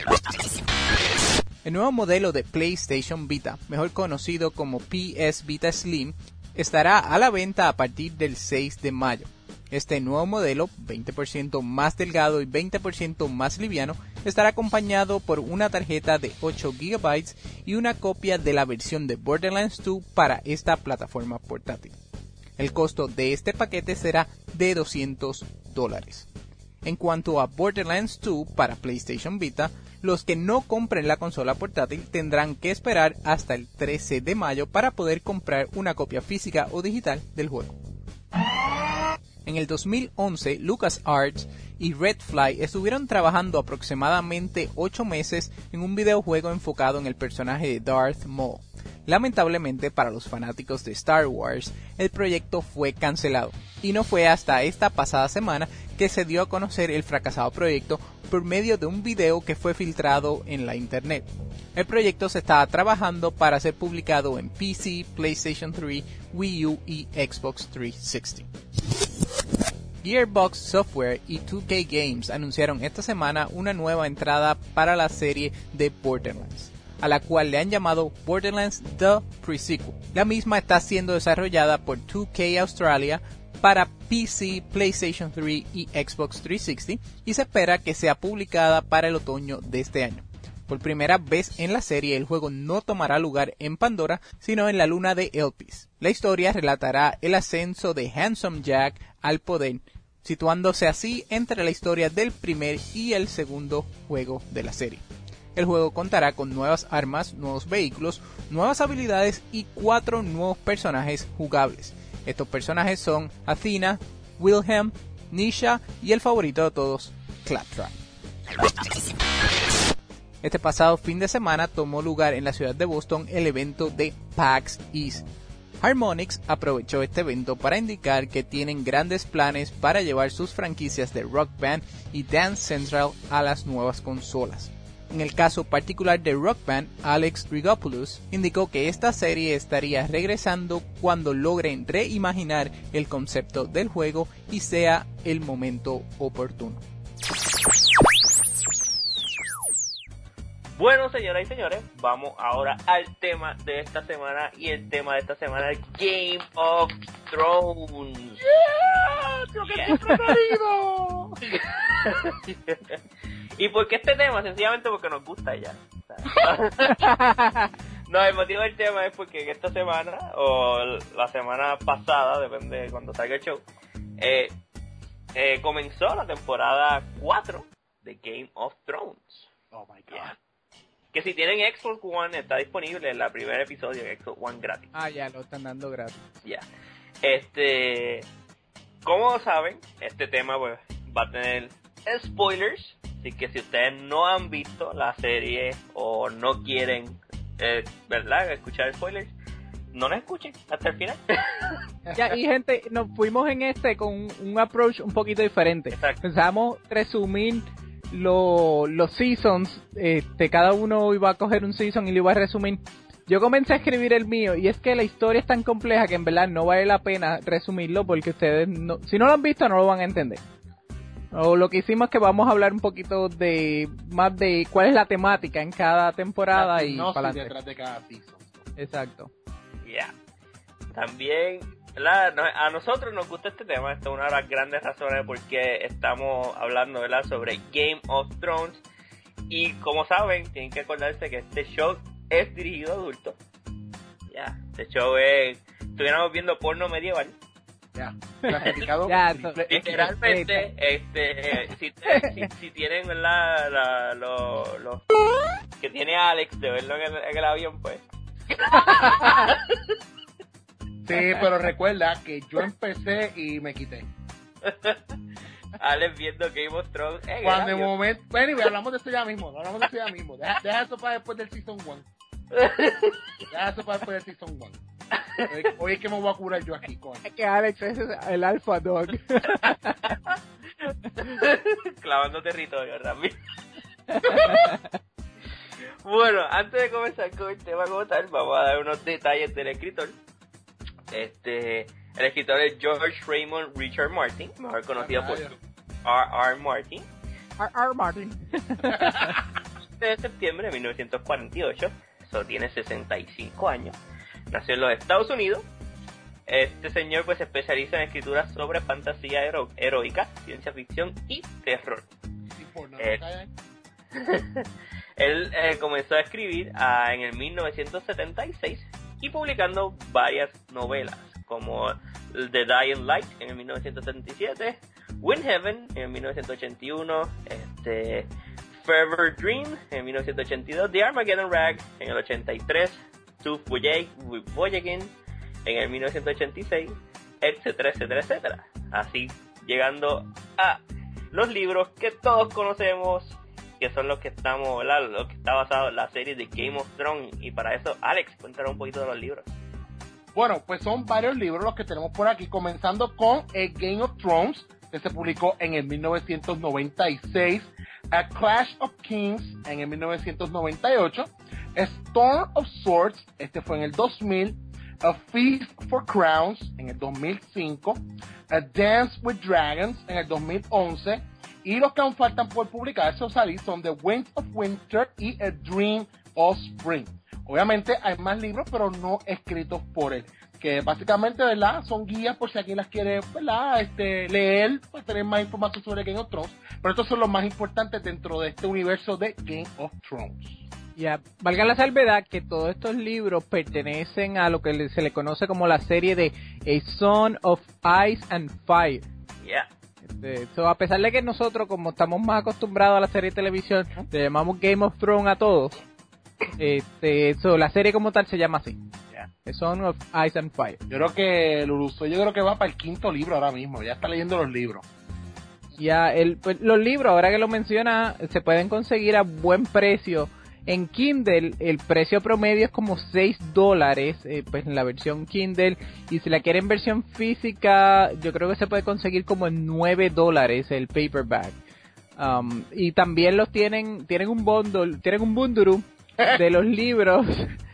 El nuevo modelo de PlayStation Vita, mejor conocido como PS Vita Slim, estará a la venta a partir del 6 de mayo. Este nuevo modelo, 20% más delgado y 20% más liviano, estará acompañado por una tarjeta de 8 GB y una copia de la versión de Borderlands 2 para esta plataforma portátil. El costo de este paquete será de $200. En cuanto a Borderlands 2 para PlayStation Vita, los que no compren la consola portátil tendrán que esperar hasta el 13 de mayo para poder comprar una copia física o digital del juego. En el 2011, LucasArts y Redfly estuvieron trabajando aproximadamente 8 meses en un videojuego enfocado en el personaje de Darth Maul. Lamentablemente para los fanáticos de Star Wars, el proyecto fue cancelado, y no fue hasta esta pasada semana que se dio a conocer el fracasado proyecto por medio de un video que fue filtrado en la internet. El proyecto se estaba trabajando para ser publicado en PC, PlayStation 3, Wii U y Xbox 360. Gearbox Software y 2K Games anunciaron esta semana una nueva entrada para la serie de Borderlands, a la cual le han llamado Borderlands The Pre-Sequel. La misma está siendo desarrollada por 2K Australia para PC, PlayStation 3 y Xbox 360 y se espera que sea publicada para el otoño de este año. Por primera vez en la serie, el juego no tomará lugar en Pandora, sino en la luna de Elpis. La historia relatará el ascenso de Handsome Jack al poder, situándose así entre la historia del primer y el segundo juego de la serie. El juego contará con nuevas armas, nuevos vehículos, nuevas habilidades y 4 nuevos personajes jugables. Estos personajes son Athena, Wilhelm, Nisha y el favorito de todos, Claptrap. Este pasado fin de semana tomó lugar en la ciudad de Boston el evento de PAX East. Harmonix aprovechó este evento para indicar que tienen grandes planes para llevar sus franquicias de Rock Band y Dance Central a las nuevas consolas. En el caso particular de Rock Band, Alex Rigopoulos indicó que esta serie estaría regresando cuando logren reimaginar el concepto del juego y sea el momento oportuno. Bueno, señoras y señores, vamos ahora al tema de esta semana, y el tema de esta semana es Game of Thrones. ¡Yeah! ¡Creo que es tu preferido! ¿Y por qué este tema? Sencillamente porque nos gusta ya. No, el motivo del tema es porque esta semana, o la semana pasada, depende de cuando salga el show, comenzó la temporada 4 de Game of Thrones. Oh my god. Yeah. Que si tienen Xbox One está disponible el primer episodio de Xbox One gratis. Ah, ya, lo están dando gratis. Ya. Como saben, este tema pues va a tener spoilers. Así que si ustedes no han visto la serie o no quieren, ¿verdad?, escuchar spoilers, no nos escuchen hasta el final. Ya, y gente, nos fuimos en con un approach un poquito diferente. Exacto. Pensamos resumir los seasons, cada uno iba a coger un season y lo iba a resumir. Yo comencé a escribir el mío y es que la historia es tan compleja que en verdad no vale la pena resumirlo porque ustedes, si no lo han visto, no lo van a entender. O lo que hicimos es que vamos a hablar un poquito más de cuál es la temática en cada temporada y para adelante. Detrás de cada season. Exacto. Ya. También, ¿verdad?, a nosotros nos gusta este tema. Esta es una de las grandes razones por qué estamos hablando, ¿verdad?, sobre Game of Thrones. Y como saben, tienen que acordarse que este show es dirigido a adultos. Ya. Este show estuviéramos viendo porno medieval. Ya, clasificado. Literalmente, si tienen, ¿verdad?, los que tiene Alex de verlo en el avión, pues. Sí, pero recuerda que yo empecé y me quité. Alex viendo Game of Thrones. Cuando de momento, bueno, hablamos de eso ya mismo, Deja eso para después del Season 1. Deja eso para después del Season 1. Hoy es que me voy a curar yo aquí, coño. Es que Alex es el alpha dog. Clavando territorio, rápido. Bueno, antes de comenzar con el tema como tal, vamos a dar unos detalles del escritor. El escritor es George Raymond Richard Martin, mejor conocido por R.R. Martin. R.R. Martin. De septiembre de 1948, eso tiene 65 años. Nació en los Estados Unidos. Este señor pues se especializa en escrituras sobre fantasía heroica, ciencia ficción y terror. Él comenzó a escribir en el 1976 y publicando varias novelas como The Dying Light en el 1977, Windhaven en el 1981, Fever Dream en el 1982, The Armageddon Rag en el 83, Tooth Voyagin en el 1986, etcétera, etcétera, etcétera. Así llegando a los libros que todos conocemos, que son los que estamos, ¿verdad? Lo que está basado en la serie de Game of Thrones. Y para eso, Alex, cuéntanos un poquito de los libros. Bueno, pues son varios libros los que tenemos por aquí, comenzando con Game of Thrones, que se publicó en el 1996, A Clash of Kings en el 1998, Storm of Swords, este fue en el 2000, A Feast for Crowns en el 2005, A Dance with Dragons en el 2011, y los que aún faltan por publicarse o salir son The Winds of Winter y A Dream of Spring. Obviamente hay más libros, pero no escritos por él, que básicamente, ¿verdad?, son guías por si alguien las quiere, ¿verdad?, leer, para tener más información sobre Game of Thrones, pero estos son los más importantes dentro de este universo de Game of Thrones. Ya, valga la salvedad que todos estos libros pertenecen a lo que se le conoce como la serie de A Son of Ice and Fire. Yeah. A pesar de que nosotros, como estamos más acostumbrados a la serie de televisión, le llamamos Game of Thrones a todos, la serie como tal se llama así. Yeah. A Son of Ice and Fire. Yo creo que Luruso, va para el 5º libro ahora mismo, ya está leyendo los libros. Ya, pues, los libros, ahora que lo menciona, se pueden conseguir a buen precio. En Kindle el precio promedio es como $6, pues en la versión Kindle, y si la quieren en versión física, yo creo que se puede conseguir como en $9 el paperback. Y también los tienen un bundle de los libros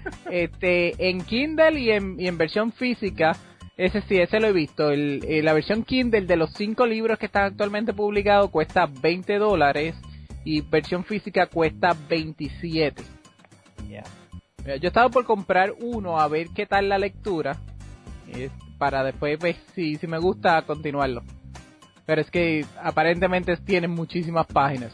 en Kindle y en versión física. Ese lo he visto. La versión Kindle de los 5 libros que están actualmente publicados cuesta $20. Y versión física cuesta $27. Yeah. Yo he estado por comprar uno a ver qué tal la lectura, para después ver si me gusta continuarlo. Pero es que aparentemente tienen muchísimas páginas.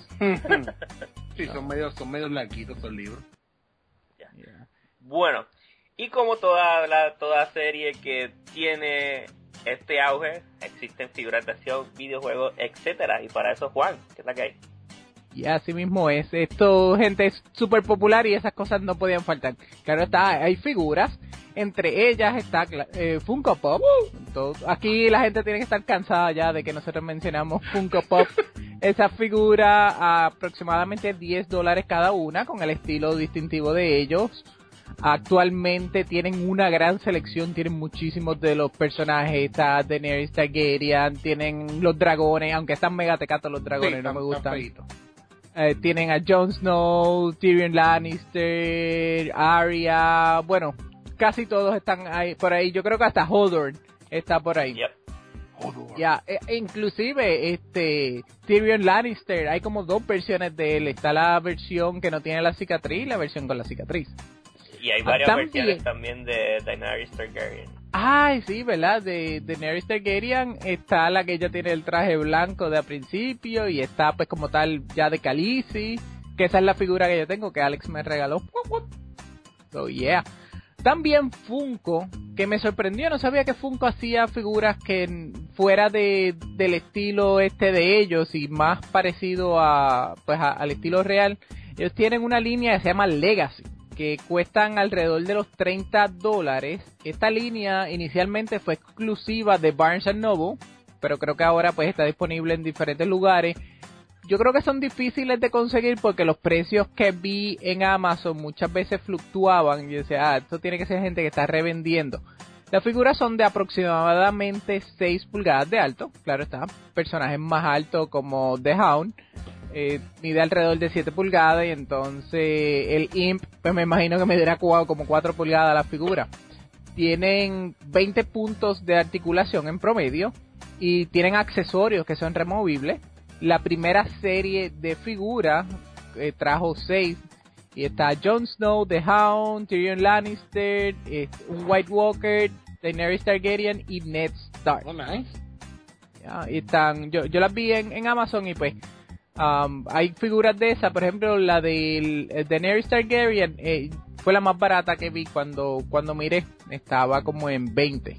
Sí, son medios larguitos los libros. Yeah. Yeah. Bueno, y como toda serie que tiene este auge, existen figuras de acción, videojuegos, etcétera. Y para eso, Juan, ¿qué es la que hay? Y así mismo es. Esto, gente, es súper popular y esas cosas no podían faltar. Claro hay figuras. Entre ellas está Funko Pop. Aquí la gente tiene que estar cansada ya de que nosotros mencionamos Funko Pop. Esa figura a aproximadamente $10 cada una, con el estilo distintivo de ellos. Actualmente tienen una gran selección, tienen muchísimos de los personajes. Está Daenerys Targaryen, tienen los dragones, aunque están mega tecatos los dragones, sí, no me gustan. Tienen a Jon Snow, Tyrion Lannister, Arya, bueno, casi todos están ahí, por ahí. Yo creo que hasta Hodor está por ahí. Yep. Ya, inclusive Tyrion Lannister, hay como 2 versiones de él. Está la versión que no tiene la cicatriz y la versión con la cicatriz. Y hay varias versiones también de Daenerys Targaryen. Ay, sí, ¿verdad? De Daenerys Targaryen está la que ella tiene el traje blanco de a principio, y está pues como tal ya de Khaleesi, que esa es la figura que yo tengo, que Alex me regaló. So, yeah. También Funko, que me sorprendió, no sabía que Funko hacía figuras que fuera del estilo de ellos y más parecido al estilo real. Ellos tienen una línea que se llama Legacy, que cuestan alrededor de los $30. Esta línea inicialmente fue exclusiva de Barnes & Noble, pero creo que ahora pues está disponible en diferentes lugares. Yo creo que son difíciles de conseguir porque los precios que vi en Amazon muchas veces fluctuaban. Y yo decía, esto tiene que ser gente que está revendiendo. Las figuras son de aproximadamente 6 pulgadas de alto. Claro está, personajes más altos como The Hound mide alrededor de 7 pulgadas. Y entonces el Imp, pues me imagino que medirá como 4 pulgadas la figura. Tienen 20 puntos de articulación en promedio. Y tienen accesorios que son removibles. La primera serie de figuras trajo 6. Y está Jon Snow, The Hound, Tyrion Lannister, un White Walker, Daenerys Targaryen y Ned Stark. Oh, nice. Ya, y están, yo las vi en Amazon y pues hay figuras de esas. Por ejemplo, la de Daenerys Targaryen fue la más barata que vi cuando miré. Estaba como en 20.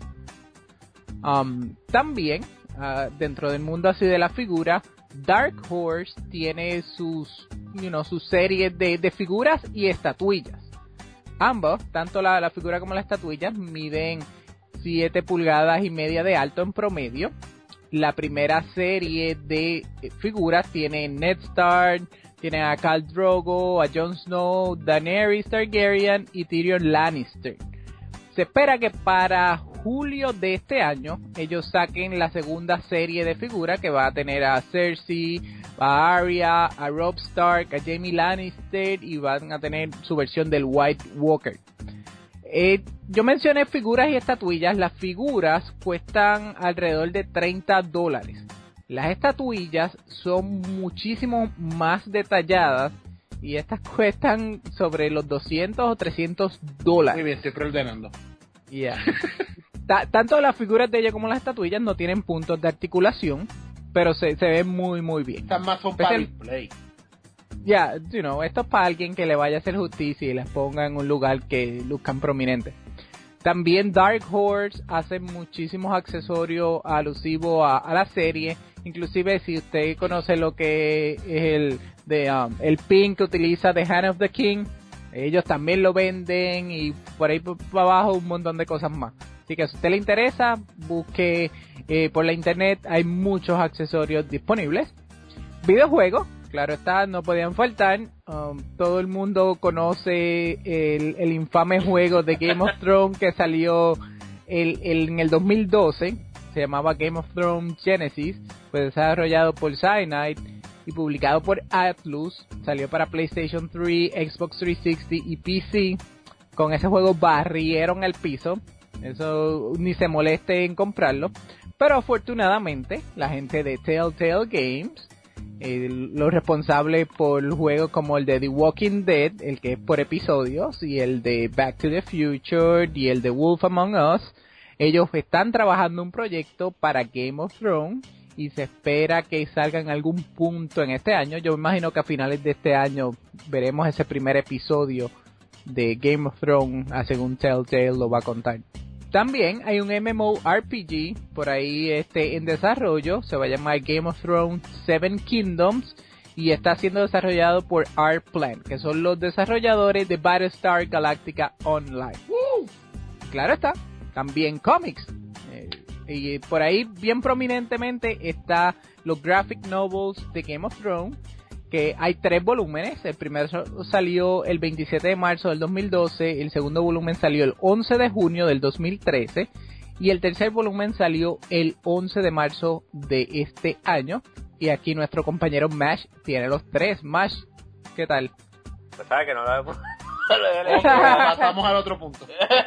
También, dentro del mundo así de la figura, Dark Horse tiene sus series de figuras y estatuillas. Ambos, tanto la figura como las estatuillas, miden 7 pulgadas y media de alto en promedio. La primera serie de figuras tiene Ned Stark, tiene a Khal Drogo, a Jon Snow, Daenerys Targaryen y Tyrion Lannister. Se espera que para julio de este año ellos saquen la segunda serie de figuras que va a tener a Cersei, a Arya, a Robb Stark, a Jaime Lannister y van a tener su versión del White Walker. Yo mencioné figuras y estatuillas. Las figuras cuestan alrededor de $30. Las estatuillas son muchísimo más detalladas y estas cuestan sobre los $200 o $300. Muy bien, estoy ordenando. Yeah. Tanto las figuras de ella como las estatuillas no tienen puntos de articulación, pero se ven muy muy bien. Estas más son para display. Ya, esto es para alguien que le vaya a hacer justicia y las ponga en un lugar que luzcan prominentes. También Dark Horse hace muchísimos accesorios alusivos a la serie. Inclusive si usted conoce lo que es el pin que utiliza The Hand of the King, ellos también lo venden y por ahí para abajo un montón de cosas más. Así que si a usted le interesa, busque por la internet, hay muchos accesorios disponibles. Videojuegos, claro está, no podían faltar. Todo el mundo conoce el infame juego de Game of Thrones que salió en el 2012. Se llamaba Game of Thrones Genesis. Fue desarrollado por Cyanide y publicado por Atlus. Salió para PlayStation 3, Xbox 360 y PC. Con ese juego barrieron el piso. Eso ni se moleste en comprarlo. Pero afortunadamente la gente de Telltale Games, los responsables por juegos como el de The Walking Dead, el que es por episodios, y el de Back to the Future y el de Wolf Among Us, ellos están trabajando un proyecto para Game of Thrones y se espera que salga en algún punto en este año. Yo me imagino que a finales de este año veremos ese primer episodio de Game of Thrones, según Telltale lo va a contar. También hay un MMORPG por ahí en desarrollo, se va a llamar Game of Thrones Seven Kingdoms y está siendo desarrollado por Artplan, que son los desarrolladores de Battlestar Galactica Online. Claro está, también cómics. Y por ahí bien prominentemente está los graphic novels de Game of Thrones, que hay 3 volúmenes. El primero salió el 27 de marzo del 2012, el segundo volumen salió el 11 de junio del 2013 y el tercer volumen salió el 11 de marzo de este año. Y aquí nuestro compañero Mash tiene los 3. Mash, ¿qué tal? Pues sabe que no lo hemos... Pasamos al otro punto.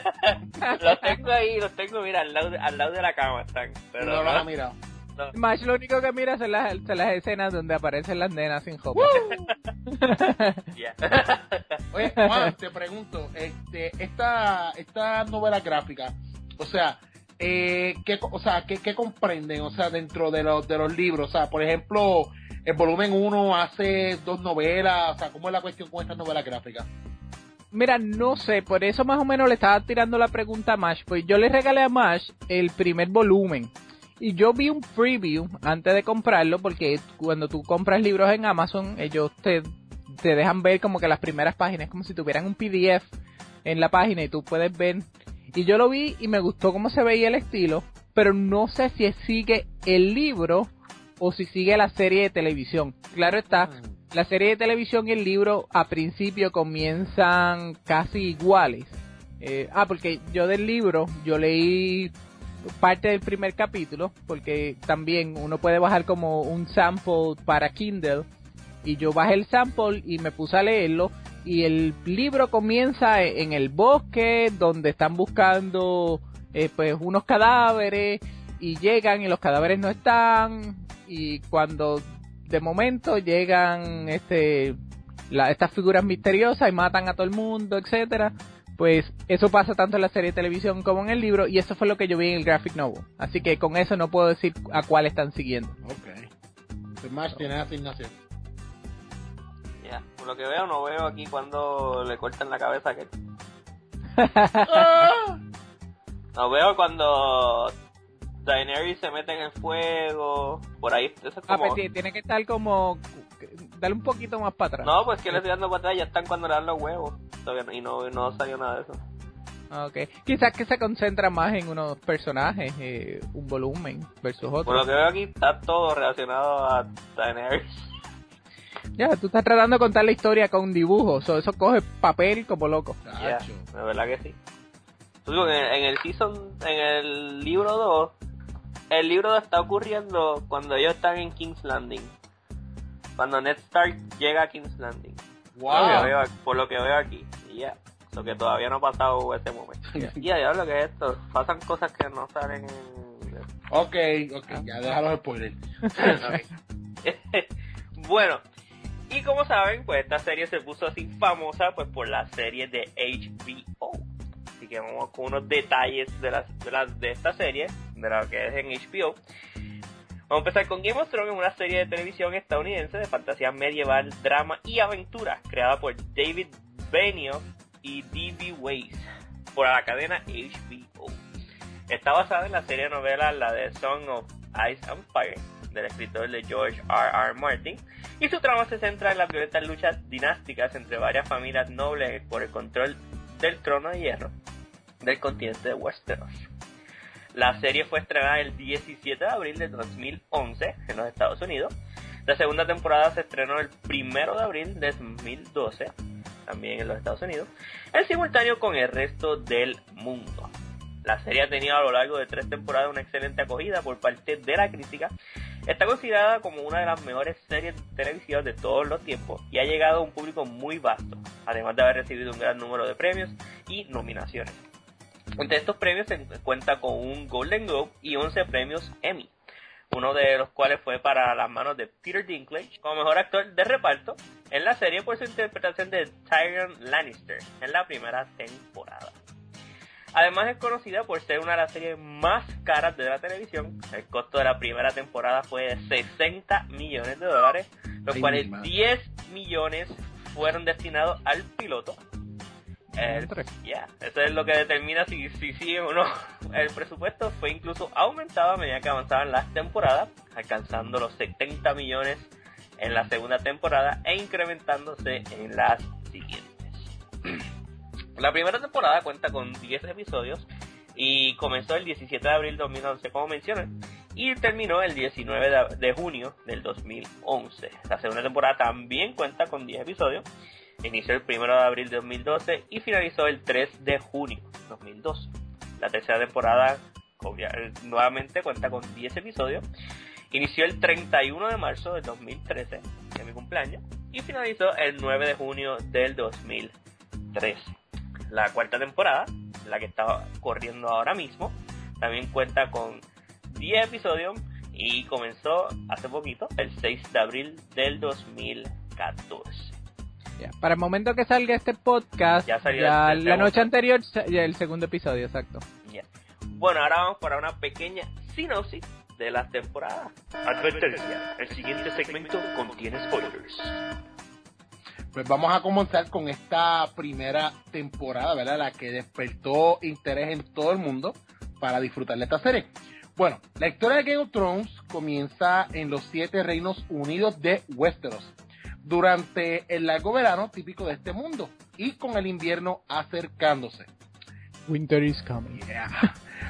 los tengo, mira, al lado de la cama están. Pero no los ha mirado. No. Mash lo único que mira son las escenas donde aparecen las nenas sin ropa. Yeah. Oye, Juan, te pregunto, esta novela gráfica, o sea, ¿qué comprenden? O sea, dentro de los libros, o sea, por ejemplo, el volumen 1 hace 2 novelas, o sea, ¿cómo es la cuestión con estas novelas gráficas? Mira, no sé, por eso más o menos le estaba tirando la pregunta a Mash, pues yo le regalé a Mash el primer volumen. Y yo vi un preview antes de comprarlo, porque cuando tú compras libros en Amazon, ellos te dejan ver como que las primeras páginas, como si tuvieran un PDF en la página y tú puedes ver. Y yo lo vi y me gustó cómo se veía el estilo, pero no sé si sigue el libro o si sigue la serie de televisión. Claro está, la serie de televisión y el libro a principio comienzan casi iguales. Porque yo del libro, yo leí parte del primer capítulo, porque también uno puede bajar como un sample para Kindle, y yo bajé el sample y me puse a leerlo, y el libro comienza en el bosque, donde están buscando pues unos cadáveres, y llegan y los cadáveres no están, y cuando de momento llegan estas figuras misteriosas y matan a todo el mundo, etcétera. Pues eso pasa tanto en la serie de televisión como en el libro, y eso fue lo que yo vi en el graphic novel. Así que con eso no puedo decir a cuál están siguiendo. Ok. Smash tiene asignación. Ya, por lo que veo, no veo aquí cuando le cortan la cabeza a aquel. No veo cuando Daenerys se mete en el fuego, por ahí, eso es como... pues tiene que estar como... Dale un poquito más para atrás. No, pues que le estoy dando para atrás, ya están cuando le dan los huevos. Todavía y no salió nada de eso. Okay. Quizás que se concentra más en unos personajes, un volumen versus otro. Por lo que veo aquí, está todo relacionado a Daenerys. Ya, tú estás tratando de contar la historia con dibujos, eso coge papel como loco. Ya, de verdad que sí. Digo que en el libro 2, el libro 2 está ocurriendo cuando ellos están en King's Landing. Cuando Ned Stark llega a King's Landing. Wow. Por lo que veo aquí. Ya. Lo que todavía no ha pasado ese momento. Ya lo que es esto. Pasan cosas que no salen en... Ok, ya deja los spoilers. Bueno, y como saben, pues esta serie se puso así famosa pues por la serie de HBO. Así que vamos con unos detalles de esta serie, de la que es en HBO. Vamos a empezar con Game of Thrones, una serie de televisión estadounidense de fantasía medieval, drama y aventura, creada por David Benioff y D.B. Weiss, por la cadena HBO. Está basada en la serie de novelas La de Song of Ice and Fire, del escritor de George R.R. Martin, y su trama se centra en las violentas luchas dinásticas entre varias familias nobles por el control del trono de hierro del continente de Westeros. La serie fue estrenada el 17 de abril de 2011 en los Estados Unidos. La segunda temporada se estrenó el 1 de abril de 2012, también en los Estados Unidos, en simultáneo con el resto del mundo. La serie ha tenido a lo largo de 3 temporadas una excelente acogida por parte de la crítica. Está considerada como una de las mejores series televisivas de todos los tiempos y ha llegado a un público muy vasto, además de haber recibido un gran número de premios y nominaciones. Entre estos premios se cuenta con un Golden Globe y 11 premios Emmy, uno de los cuales fue para las manos de Peter Dinklage como mejor actor de reparto en la serie por su interpretación de Tyrion Lannister en la primera temporada. Además es conocida por ser una de las series más caras de la televisión. El costo de la primera temporada fue de $60 millones, los cuales 10 millones fueron destinados al piloto. Eso es lo que determina si sigue o no. El presupuesto fue incluso aumentado a medida que avanzaban las temporadas, alcanzando los 70 millones en la segunda temporada e incrementándose en las siguientes. La primera temporada cuenta con 10 episodios y comenzó el 17 de abril de 2011, como mencioné, y terminó el 19 de junio del 2011. La segunda temporada también cuenta con 10 episodios. Inició el 1 de abril de 2012 y finalizó el 3 de junio de 2012. La tercera temporada nuevamente cuenta con 10 episodios. Inició el 31 de marzo de 2013, de mi cumpleaños, y finalizó el 9 de junio del 2013. La cuarta temporada, la que está corriendo ahora mismo, también cuenta con 10 episodios y comenzó hace poquito, el 6 de abril del 2014. Para el momento que salga este podcast, ya la noche anterior, ya el segundo episodio, exacto. Bueno, ahora vamos para una pequeña sinopsis de las temporadas. Advertencia, el siguiente segmento contiene spoilers. Pues vamos a comenzar con esta primera temporada, ¿verdad? La que despertó interés en todo el mundo para disfrutar de esta serie. Bueno, la historia de Game of Thrones comienza en los 7 reinos unidos de Westeros, durante el largo verano típico de este mundo y con el invierno acercándose. Winter is coming.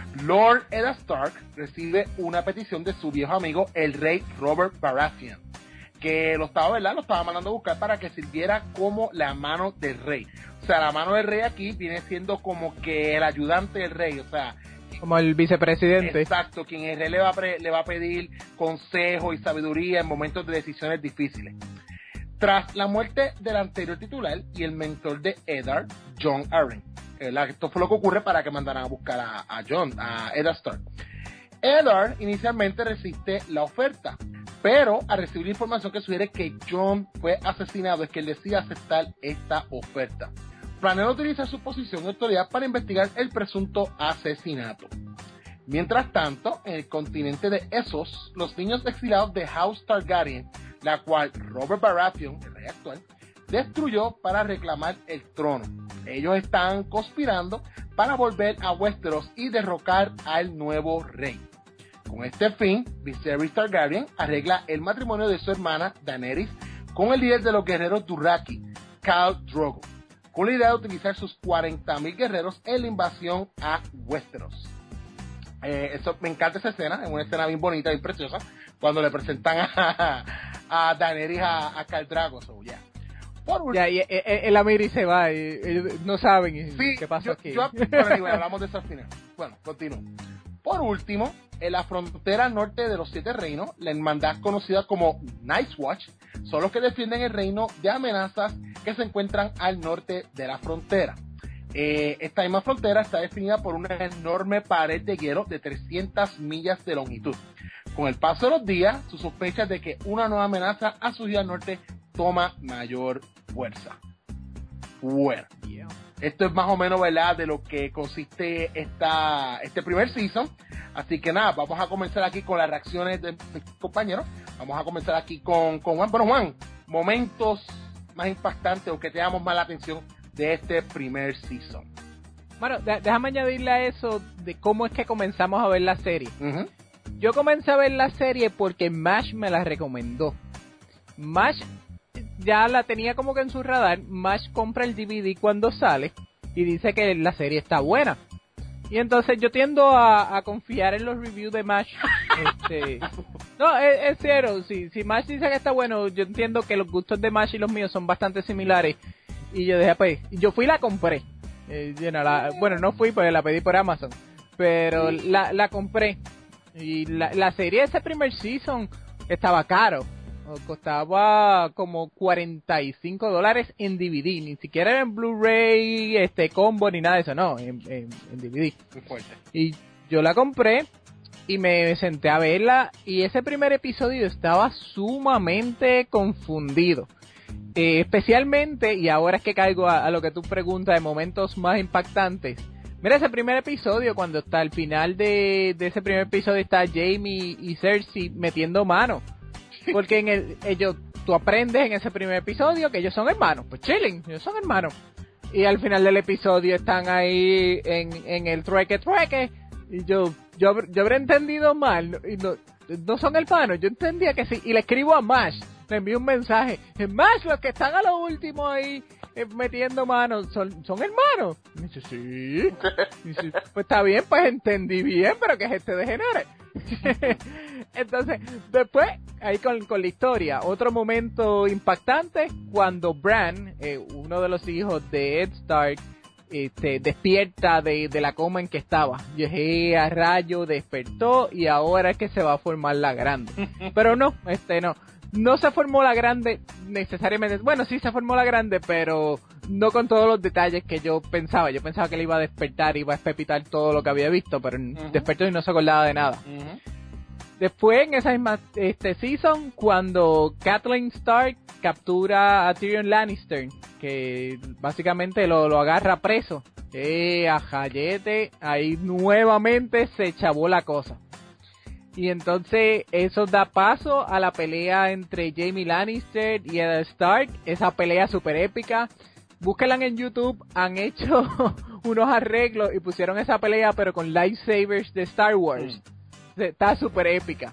Lord Eddard Stark recibe una petición de su viejo amigo, el rey Robert Baratheon, que lo estaba mandando a buscar para que sirviera como la mano del rey. O sea, la mano del rey aquí viene siendo como que el ayudante del rey, o sea, como el vicepresidente. Exacto, quien el rey le va a pedir consejo y sabiduría en momentos de decisiones difíciles. Tras la muerte del anterior titular y el mentor de Eddard, Jon Arryn, esto fue lo que ocurre para que mandaran a buscar a Eddard Stark. Eddard inicialmente resiste la oferta, pero al recibir información que sugiere que Jon fue asesinado, es que él decide aceptar esta oferta. Planea utilizar su posición de autoridad para investigar el presunto asesinato. Mientras tanto, en el continente de Essos, los niños exilados de House Targaryen, la cual Robert Baratheon, el rey actual, destruyó para reclamar el trono. Ellos están conspirando para volver a Westeros y derrocar al nuevo rey. Con este fin, Viserys Targaryen arregla el matrimonio de su hermana Daenerys con el líder de los guerreros Dothraki, Khal Drogo, con la idea de utilizar sus 40,000 guerreros en la invasión a Westeros. Me encanta esa escena, es una escena bien bonita y preciosa, cuando le presentan a Daenerys a Khal Drogo. So, yeah. Y el Amiri se va y no saben qué pasa aquí. Bueno, hablamos de eso al final. Bueno, continúo. Por último, en la frontera norte de los Siete Reinos, la hermandad conocida como Night's Watch son los que defienden el reino de amenazas que se encuentran al norte de la frontera. Esta misma frontera está definida por una enorme pared de hielo de 300 millas de longitud. Con el paso de los días, su sospecha de que una nueva amenaza a su al norte toma mayor fuerza. Bueno, esto es más o menos, ¿verdad?, de lo que consiste este primer season. Así que nada, vamos a comenzar aquí con las reacciones de mis compañeros. Vamos a comenzar aquí con Juan. Bueno, Juan, momentos más impactantes o que te llamamos más la atención de este primer season. Bueno, déjame añadirle a eso de cómo es que comenzamos a ver la serie. Uh-huh. Yo comencé a ver la serie porque Mash me la recomendó. Mash ya la tenía como que en su radar. Mash compra el DVD cuando sale y dice que la serie está buena. Y entonces yo tiendo a confiar en los reviews de Mash. No, es cierto, si Mash dice que está bueno, yo entiendo que los gustos de Mash y los míos son bastante similares. Y yo dije, pues, yo fui y la compré. Bueno, no fui porque la pedí por Amazon, pero la compré. Y la serie de ese primer season estaba caro. Costaba como $45 en DVD, ni siquiera en Blu-ray, combo ni nada de eso, no, en DVD. Muy fuerte. Y yo la compré y me senté a verla y ese primer episodio estaba sumamente confundido. Especialmente, y ahora es que caigo a lo que tú preguntas de momentos más impactantes. Mira ese primer episodio, cuando está al final de ese primer episodio está Jaime y Cersei metiendo mano. Porque tú aprendes en ese primer episodio que ellos son hermanos. Pues chilling, ellos son hermanos. Y al final del episodio están ahí en el trueque. Y yo habré entendido mal. Y no son hermanos, yo entendía que sí. Y le escribo a Mash, le envío un mensaje. Mash, los que están a lo último ahí metiendo manos, ¿son hermanos? Y me dice, sí. Y dice, pues está bien, pues entendí bien, pero que es degenere. Entonces, después, ahí con la historia, otro momento impactante, cuando Bran, uno de los hijos de Ed Stark, despierta de la coma en que estaba. Llegué a rayo, despertó y ahora es que se va a formar la grande. Pero no se formó la grande necesariamente. Bueno, sí se formó la grande, pero no con todos los detalles que yo pensaba. Yo pensaba que le iba a despertar, iba a espepitar todo lo que había visto, pero despertó y no se acordaba de nada. Después, en esa misma season, cuando Catelyn Stark captura a Tyrion Lannister, que básicamente lo agarra preso, a Jayete, ahí nuevamente se chavó la cosa. Y entonces eso da paso a la pelea entre Jaime Lannister y Eddard Stark, esa pelea super épica. Búsquenla en YouTube, han hecho unos arreglos y pusieron esa pelea pero con lightsabers de Star Wars. Está súper épica.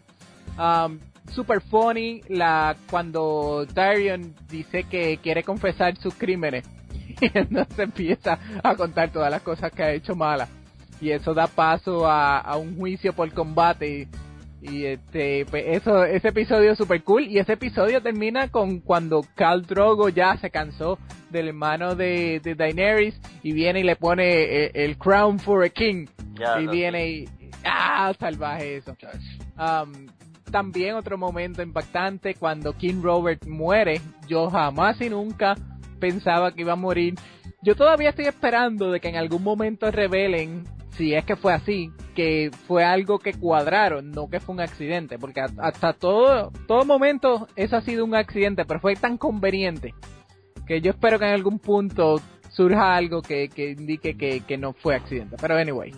Super funny cuando Tyrion dice que quiere confesar sus crímenes y entonces empieza a contar todas las cosas que ha hecho malas. y eso da paso a un juicio por combate. Y pues ese episodio es super cool, y ese episodio termina con cuando Khal Drogo ya se cansó del hermano de Daenerys y viene y le pone el crown for a king, y viene y salvaje eso. También otro momento impactante cuando King Robert muere. Yo jamás y nunca pensaba que iba a morir. Yo todavía estoy esperando de que en algún momento revelen, si es que fue así, que fue algo que cuadraron, no que fue un accidente, porque hasta todo momento eso ha sido un accidente, pero fue tan conveniente que yo espero que en algún punto surja algo que indique que no fue accidente. Pero anyway,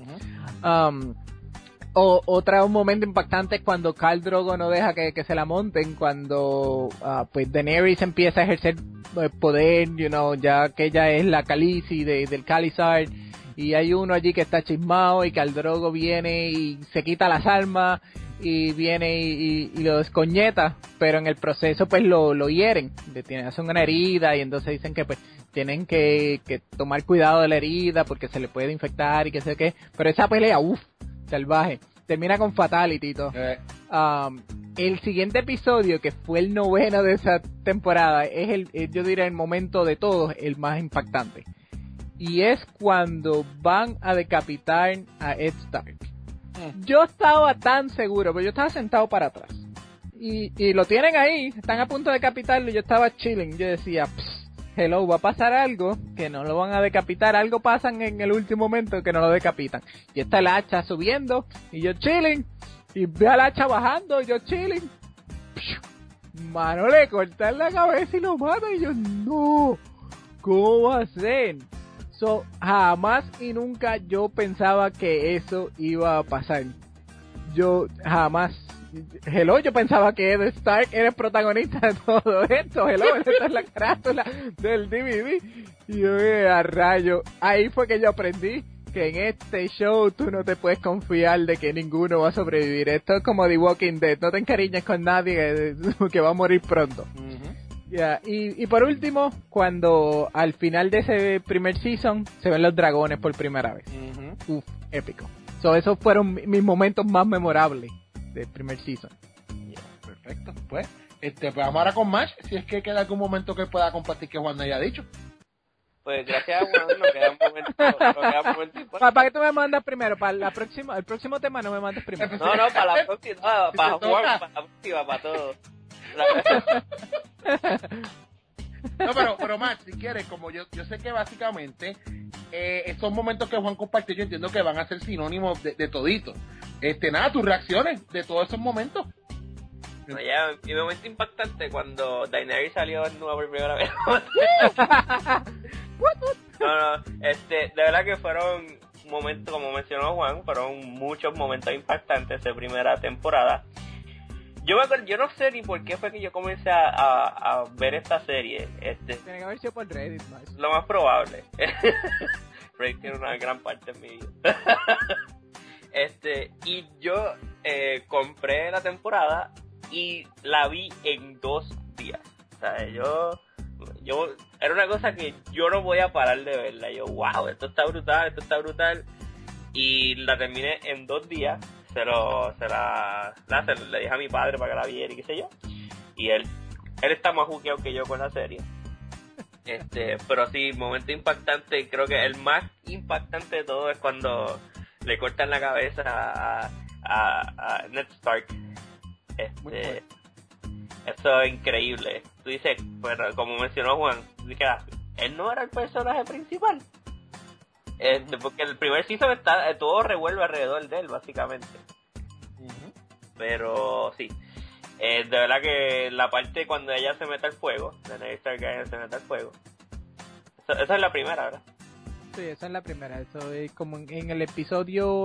un momento impactante es cuando Khal Drogo no deja que se la monten, cuando pues Daenerys empieza a ejercer poder, ya que ella es la Khaleesi del Khalizad, y hay uno allí que está chismado, y Khal Drogo viene y se quita las armas y viene y lo descoñeta, pero en el proceso pues lo hieren, hacen una herida, y entonces dicen que pues tienen que tomar cuidado de la herida porque se le puede infectar y que sé qué, pero esa pelea, salvaje, termina con fatality y todo. El siguiente episodio, que fue el 9º de esa temporada, es yo diría el momento de todos el más impactante, y es cuando van a decapitar a Ed Stark. Yo estaba tan seguro, pero yo estaba sentado para atrás, y lo tienen ahí, están a punto de decapitarlo, y yo estaba chilling. Yo decía, hello, va a pasar algo, que no lo van a decapitar, algo pasa en el último momento que no lo decapitan, y está el hacha subiendo, y yo chilling, y ve al hacha bajando, y yo chilling, mano, le cortan la cabeza y lo mata, y yo, no, ¿cómo va a ser? Jamás y nunca yo pensaba que eso iba a pasar. Yo pensaba que Ed Stark era el protagonista de todo esto. Esta es la carátula del DVD. Y yo, a rayo, ahí fue que yo aprendí que en este show tú no te puedes confiar de que ninguno va a sobrevivir. Esto es como The Walking Dead, no te encariñes con nadie que va a morir pronto. Y por último, cuando al final de ese primer season se ven los dragones por primera vez. Épico. Esos fueron mis momentos más memorables del primer season. Perfecto. Pues vamos ahora con Match, si es que queda algún momento que pueda compartir que Juan no haya dicho. Pues gracias a Juan, nos queda un momento importante. ¿Para qué tú me mandas primero? ¿Para el próximo tema no me mandas primero? No, para la próxima, para Juan, para la próxima, para todo. No, pero Max, si quieres, como yo sé que básicamente esos momentos que Juan compartió, yo entiendo que van a ser sinónimos de todito. Nada, tus reacciones de todos esos momentos. No, ya, mi momento impactante cuando Daenerys salió en nueva primera vez. No, de verdad que fueron momentos, como mencionó Juan, fueron muchos momentos impactantes de primera temporada. Yo no sé ni por qué fue que yo comencé a ver esta serie. Tiene que haber sido por Reddit, más. Lo más probable. Reddit tiene una gran parte en mi vida. Y yo compré la temporada y la vi en 2 días. O sea, yo era una cosa que yo no voy a parar de verla. Yo, wow, esto está brutal. Y la terminé en 2 días. Le dije a mi padre para que la viera y qué sé yo. Y él está más juqueado que yo con la serie. Pero sí, momento impactante, creo que el más impactante de todo es cuando le cortan la cabeza a Ned Stark. Eso es increíble. Tú dices, bueno, como mencionó Juan, él no era el personaje principal. Porque el primer season todo revuelve alrededor de él, básicamente. Pero sí, de verdad que la parte cuando ella se mete al fuego, de Ned Stark se mete al fuego, esa es la primera, ¿verdad? Sí, esa es la primera. Eso es como en el episodio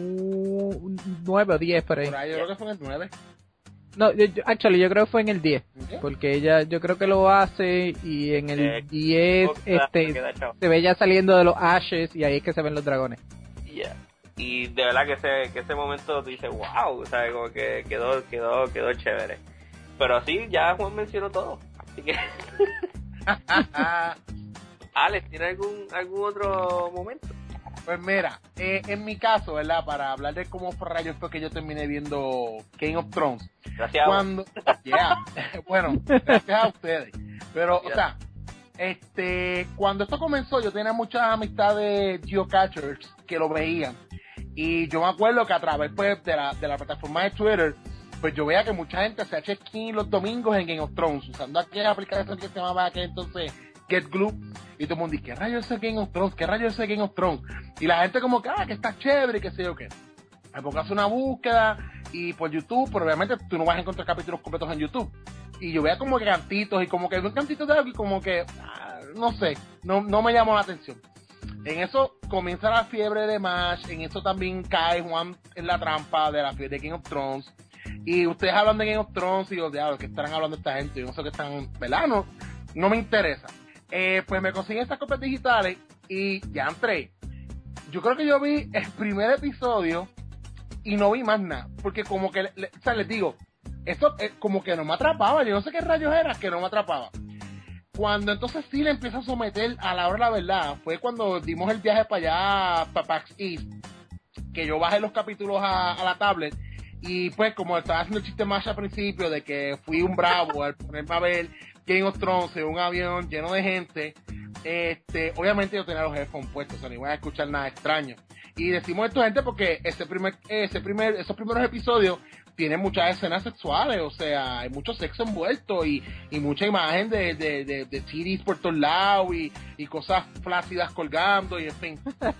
9 o 10 por ahí. Yo creo que fue en el 9. No, yo creo que fue en el 10, ¿okay? Porque ella, yo creo que lo hace, y en el 10 se ve ya saliendo de los ashes, y ahí es que se ven los dragones. Y de verdad que ese momento tú dices, wow, o sea, como que quedó chévere. Pero sí, ya Juan mencionó todo, así que Alex, ¿tiene algún otro momento? Pues mira, en mi caso, ¿verdad? Para hablar de cómo por rayos fue que yo terminé viendo Game of Thrones. Gracias. Bueno, gracias a ustedes. Pero, o sea, cuando esto comenzó, yo tenía muchas amistades geocachers que lo veían. Y yo me acuerdo que a través, pues, de la plataforma de Twitter, pues yo veía que mucha gente hacía check-in los domingos en Game of Thrones, usando aquella aplicación que se llamaba aquel entonces Get Glue, y todo el mundo dice, ¿qué rayos es ese Game of Thrones? ¿Qué rayos es ese Game of Thrones? Y la gente como que, que está chévere, y qué sé yo qué. Me pongo a hacer una búsqueda, y por YouTube, pero obviamente tú no vas a encontrar capítulos completos en YouTube. Y yo veía como que cantitos, y como que un cantito de algo, y como que, no sé, no me llamó la atención. En eso comienza la fiebre de MASH, en eso también cae Juan en la trampa de la fiebre de Game of Thrones. Y ustedes hablan de Game of Thrones y yo, diablo, ¿qué estarán hablando esta gente? Yo no sé qué están, ¿verdad? No me interesa. Pues me conseguí estas copias digitales y ya entré. Yo creo que yo vi el primer episodio y no vi más nada. Porque como que, o sea, les digo, esto como que no me atrapaba. Yo no sé qué rayos era que no me atrapaba. Cuando entonces sí le empieza a someter a la hora de la verdad, fue cuando dimos el viaje para allá, para PAX East, que yo bajé los capítulos a la tablet. Y pues como estaba haciendo el chiste más al principio de que fui un bravo al ponerme a ver Game of Thrones en un avión lleno de gente, obviamente yo tenía los headphones puestos, o sea, no iba a escuchar nada extraño. Y decimos esto, gente, porque esos primeros episodios tienen muchas escenas sexuales, o sea, hay mucho sexo envuelto y mucha imagen de titties por todos lados y cosas flácidas colgando y en fin.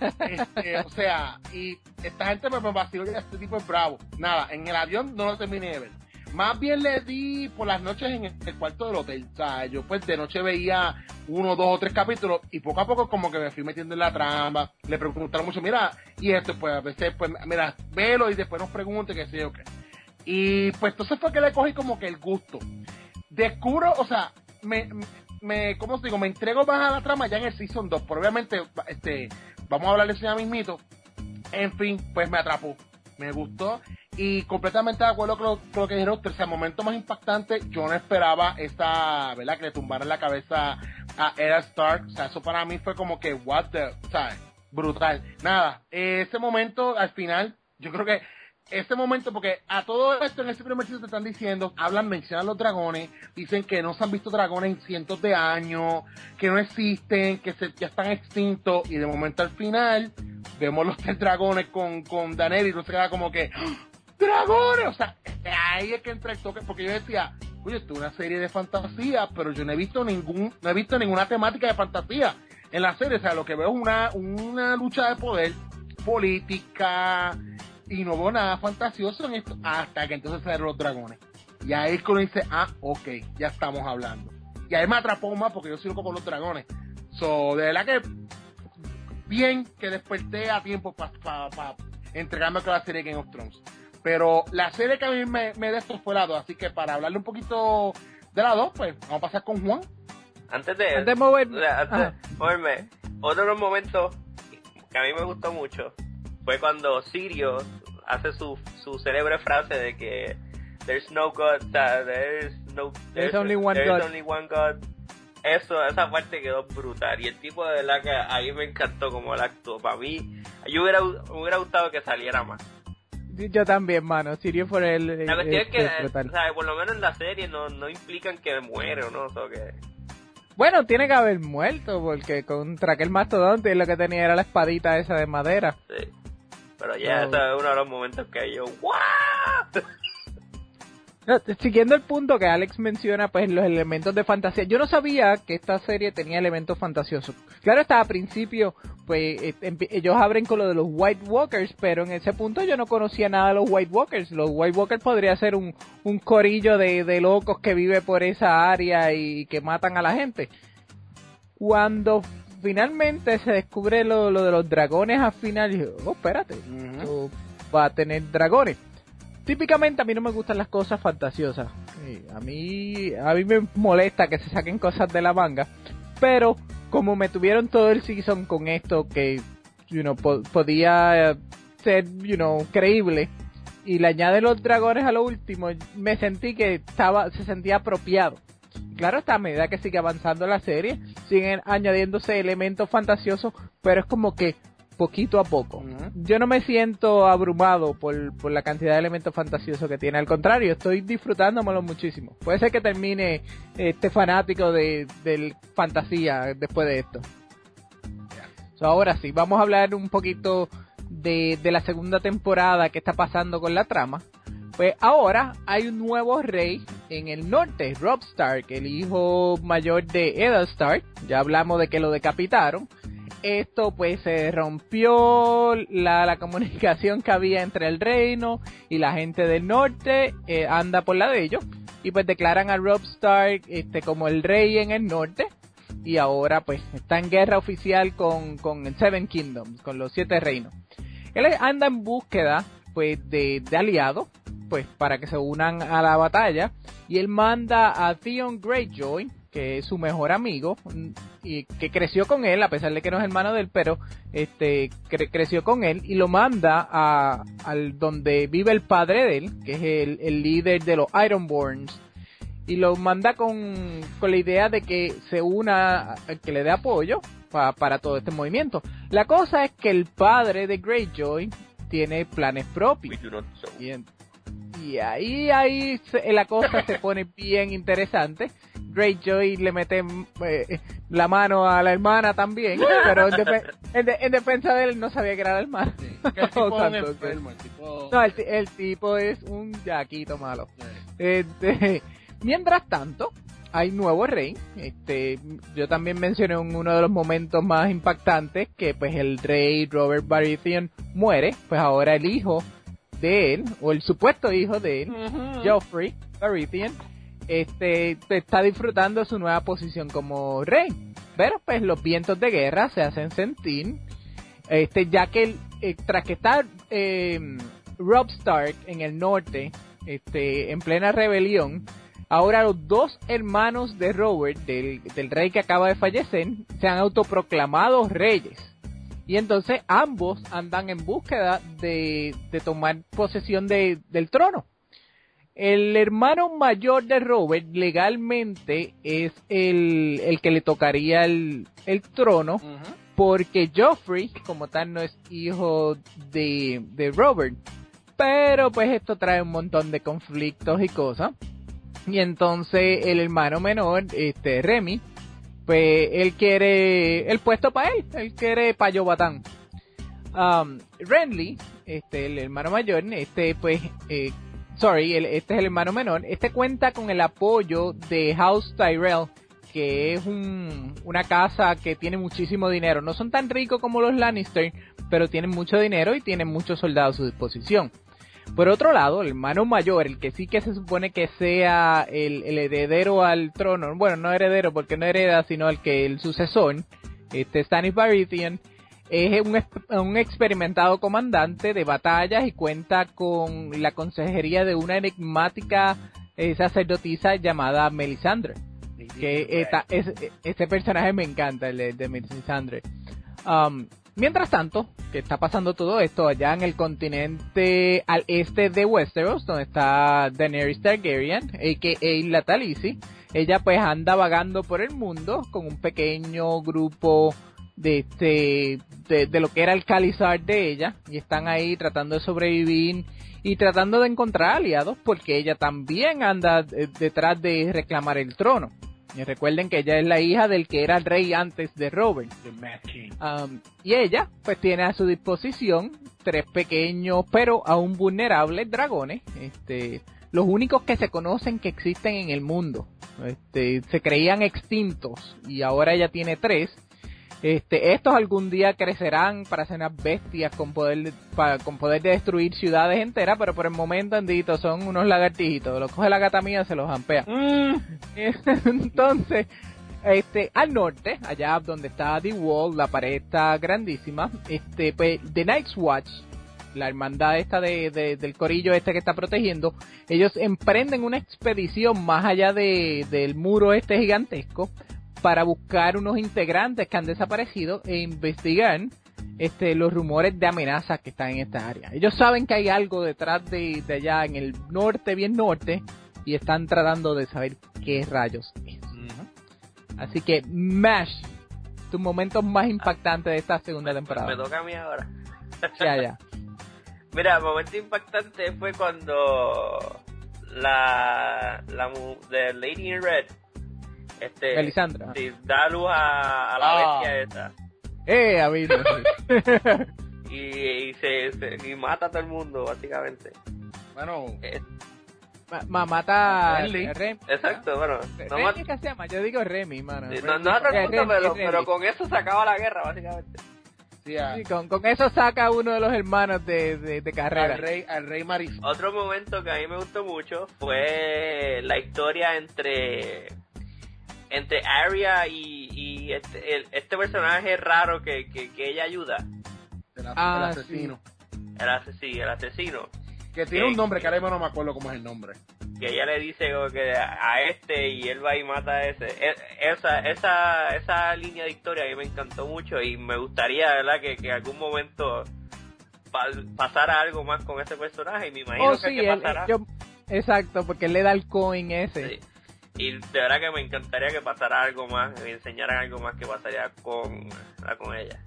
O sea, y esta gente me vaciló que este tipo es bravo. Nada, en el avión no lo terminé de ver. Más bien le di por las noches en el cuarto del hotel. O sea, yo pues de noche veía 1, 2 o 3 capítulos y poco a poco como que me fui metiendo en la trampa. Le preguntaron mucho, mira, y esto pues a veces pues mira, velo y después nos pregunte qué sé yo qué. Y pues entonces fue que le cogí como que el gusto. Descubro, o sea, ¿cómo os digo? Me entrego más a la trama ya en el Season 2. Pero obviamente, vamos a hablar de eso ya mismito. En fin, pues me atrapó. Me gustó. Y completamente de acuerdo con lo que dijeron ustedes. El momento más impactante, yo no esperaba ¿verdad? Que le tumbaran la cabeza a Eddard Stark. O sea, eso para mí fue como que, ¿sabes? Brutal. Nada, ese momento, al final, yo creo que ese momento, porque a todo esto en ese primer sitio te están diciendo, mencionan los dragones, dicen que no se han visto dragones en cientos de años, que no existen, que ya están extintos, y de momento al final vemos los 3 dragones con Daenerys, y no se queda como que ¡dragones! O sea, ahí es que entra el toque, porque yo decía, oye, esto es una serie de fantasía, pero yo no he visto ninguna temática de fantasía en la serie. O sea, lo que veo es una lucha de poder política, y no veo nada fantasioso en esto, hasta que entonces salen los dragones. Y ahí es que uno dice, ok, ya estamos hablando. Y ahí me atrapó más porque yo soy loco con los dragones. De verdad que bien que desperté a tiempo para entregarme con la serie Game of Thrones. Pero la serie que a mí me destrozó la 2, así que para hablarle un poquito de la 2, pues vamos a pasar con Juan. Antes de moverme, otro de los momentos que a mí me gustó mucho fue cuando Sirio hace su célebre frase de que there's no God, there's only one God. Esa parte quedó brutal y el tipo de verdad que a mí me encantó como él actuó. Para mí, yo me hubiera gustado que saliera más. Yo también, mano. Sirio por él. La cuestión es que, ¿sabes? Por lo menos en la serie no implican que muere o no, o que... Bueno, tiene que haber muerto, porque contra aquel mastodonte lo que tenía era la espadita esa de madera. Sí. Pero ya, ese es uno de los momentos que yo, ¡guau! No, siguiendo el punto que Alex menciona, pues los elementos de fantasía. Yo no sabía que esta serie tenía elementos fantasiosos. Claro, hasta al principio, pues ellos abren con lo de los White Walkers, pero en ese punto yo no conocía nada de los White Walkers. Los White Walkers podría ser un corillo de locos que vive por esa área y que matan a la gente. Cuando finalmente se descubre lo de los dragones al final, dije, espérate, esto va a tener dragones. Típicamente a mí no me gustan las cosas fantasiosas. A mí me molesta que se saquen cosas de la manga. Pero como me tuvieron todo el season con esto que podía ser creíble, y le añade los dragones a lo último, me sentí que se sentía apropiado. Claro, hasta a medida que sigue avanzando la serie, siguen añadiéndose elementos fantasiosos, pero es como que poquito a poco. Uh-huh. Yo no me siento abrumado por la cantidad de elementos fantasiosos que tiene, al contrario, estoy disfrutándomelo muchísimo. Puede ser que termine fanático del fantasía después de esto. So, ahora sí, vamos a hablar un poquito de la segunda temporada, que está pasando con la trama. Pues ahora hay un nuevo rey en el norte, Robb Stark, el hijo mayor de Eddard Stark. Ya hablamos de que lo decapitaron. Esto pues se rompió la comunicación que había entre el reino y la gente del norte, anda por la de ellos, y pues declaran a Robb Stark como el rey en el norte, y ahora pues está en guerra oficial con Seven Kingdoms, con los 7 reinos. Él anda en búsqueda pues de aliados, pues para que se unan a la batalla, y él manda a Theon Greyjoy, que es su mejor amigo, y que creció con él, a pesar de que no es hermano de él, pero creció con él, y lo manda al donde vive el padre de él, que es el líder de los Ironborns, y lo manda con la idea de que se una, que le dé apoyo para todo este movimiento. La cosa es que el padre de Greyjoy tiene planes propios, y ahí la cosa se pone bien interesante. Greyjoy le mete la mano a la hermana también, pero en defensa de él no sabía que era la hermana. Sí, el tipo es un enfermo, No, el tipo es un yaquito malo. Sí. Mientras tanto, hay nuevo rey. Yo también mencioné en uno de los momentos más impactantes que pues el rey Robert Baratheon muere. Pues ahora el hijo de él, o el supuesto hijo de él, Joffrey Baratheon, está disfrutando de su nueva posición como rey. Pero pues los vientos de guerra se hacen sentir, ya que tras que está Robb Stark en el norte, en plena rebelión, ahora los 2 hermanos de Robert, del rey que acaba de fallecer, se han autoproclamado reyes. Y entonces ambos andan en búsqueda de tomar posesión del trono. El hermano mayor de Robert legalmente es el que le tocaría el trono, porque Joffrey como tal no es hijo de Robert. Pero pues esto trae un montón de conflictos y cosas. Y entonces el hermano menor, Remy, pues él quiere el puesto para él quiere Payo Batán. Renly, el hermano mayor, este es el hermano menor, cuenta con el apoyo de House Tyrell, que es una casa que tiene muchísimo dinero. No son tan ricos como los Lannister, pero tienen mucho dinero y tienen muchos soldados a su disposición. Por otro lado, el hermano mayor, el que sí que se supone que sea el heredero al trono, bueno, no heredero porque no hereda, sino el sucesor, Stannis Baratheon, es un experimentado comandante de batallas y cuenta con la consejería de una enigmática sacerdotisa llamada Melisandre. Que este personaje me encanta, el de Melisandre. Mientras tanto, que está pasando todo esto allá en el continente al este de Westeros, donde está Daenerys Targaryen, a.k.a. la Khaleesi. Ella pues anda vagando por el mundo con un pequeño grupo de lo que era el Khalizar de ella, y están ahí tratando de sobrevivir y tratando de encontrar aliados, porque ella también anda detrás de reclamar el trono. Y recuerden que ella es la hija del que era el rey antes de Robert. Y ella pues tiene a su disposición 3 pequeños pero aún vulnerables dragones, los únicos que se conocen que existen en el mundo. Se creían extintos y ahora ella tiene 3. Estos algún día crecerán para ser unas bestias con poder de destruir ciudades enteras, pero por el momento, andito, son unos lagartijitos. Los coge la gata mía, se los jampea. Entonces, al norte, allá donde está The Wall, la pared está grandísima, pues The Night's Watch, la hermandad esta del corillo que está protegiendo, ellos emprenden una expedición más allá del muro gigantesco, para buscar unos integrantes que han desaparecido e investigar los rumores de amenazas que están en esta área. Ellos saben que hay algo detrás de allá en el norte, bien norte, y están tratando de saber qué rayos es. Así que MASH tus momentos más impactantes de esta segunda temporada. Me toca a mí ahora. Ya. Mira, el momento impactante fue cuando de Lady in Red, Melisandre. Sí, da luz a la bestia esa. Amigo. y mata a todo el mundo, básicamente. Bueno, mata a Renly. Remy. Exacto, bueno. Remy, ¿qué se llama? Yo digo Remy, mano. Sí, no a todo el mundo, pero con eso se acaba la guerra, básicamente. sí, Sí, con eso saca uno de los hermanos de carrera. al rey Maris. Otro momento que a mí me gustó mucho fue la historia entre Arya y este personaje raro que ella ayuda. El asesino. Sí. El asesino. Que tiene un nombre que ahora mismo no me acuerdo cómo es el nombre. Que ella le dice como que a y él va y mata a ese. Esa línea de historia a mí me encantó mucho y me gustaría, ¿verdad? Que en algún momento pasara algo más con ese personaje y me imagino que pasará. Exacto, porque él le da el coin ese. Sí. Y de verdad que me encantaría que pasara algo más, me enseñaran algo más que pasaría con ella.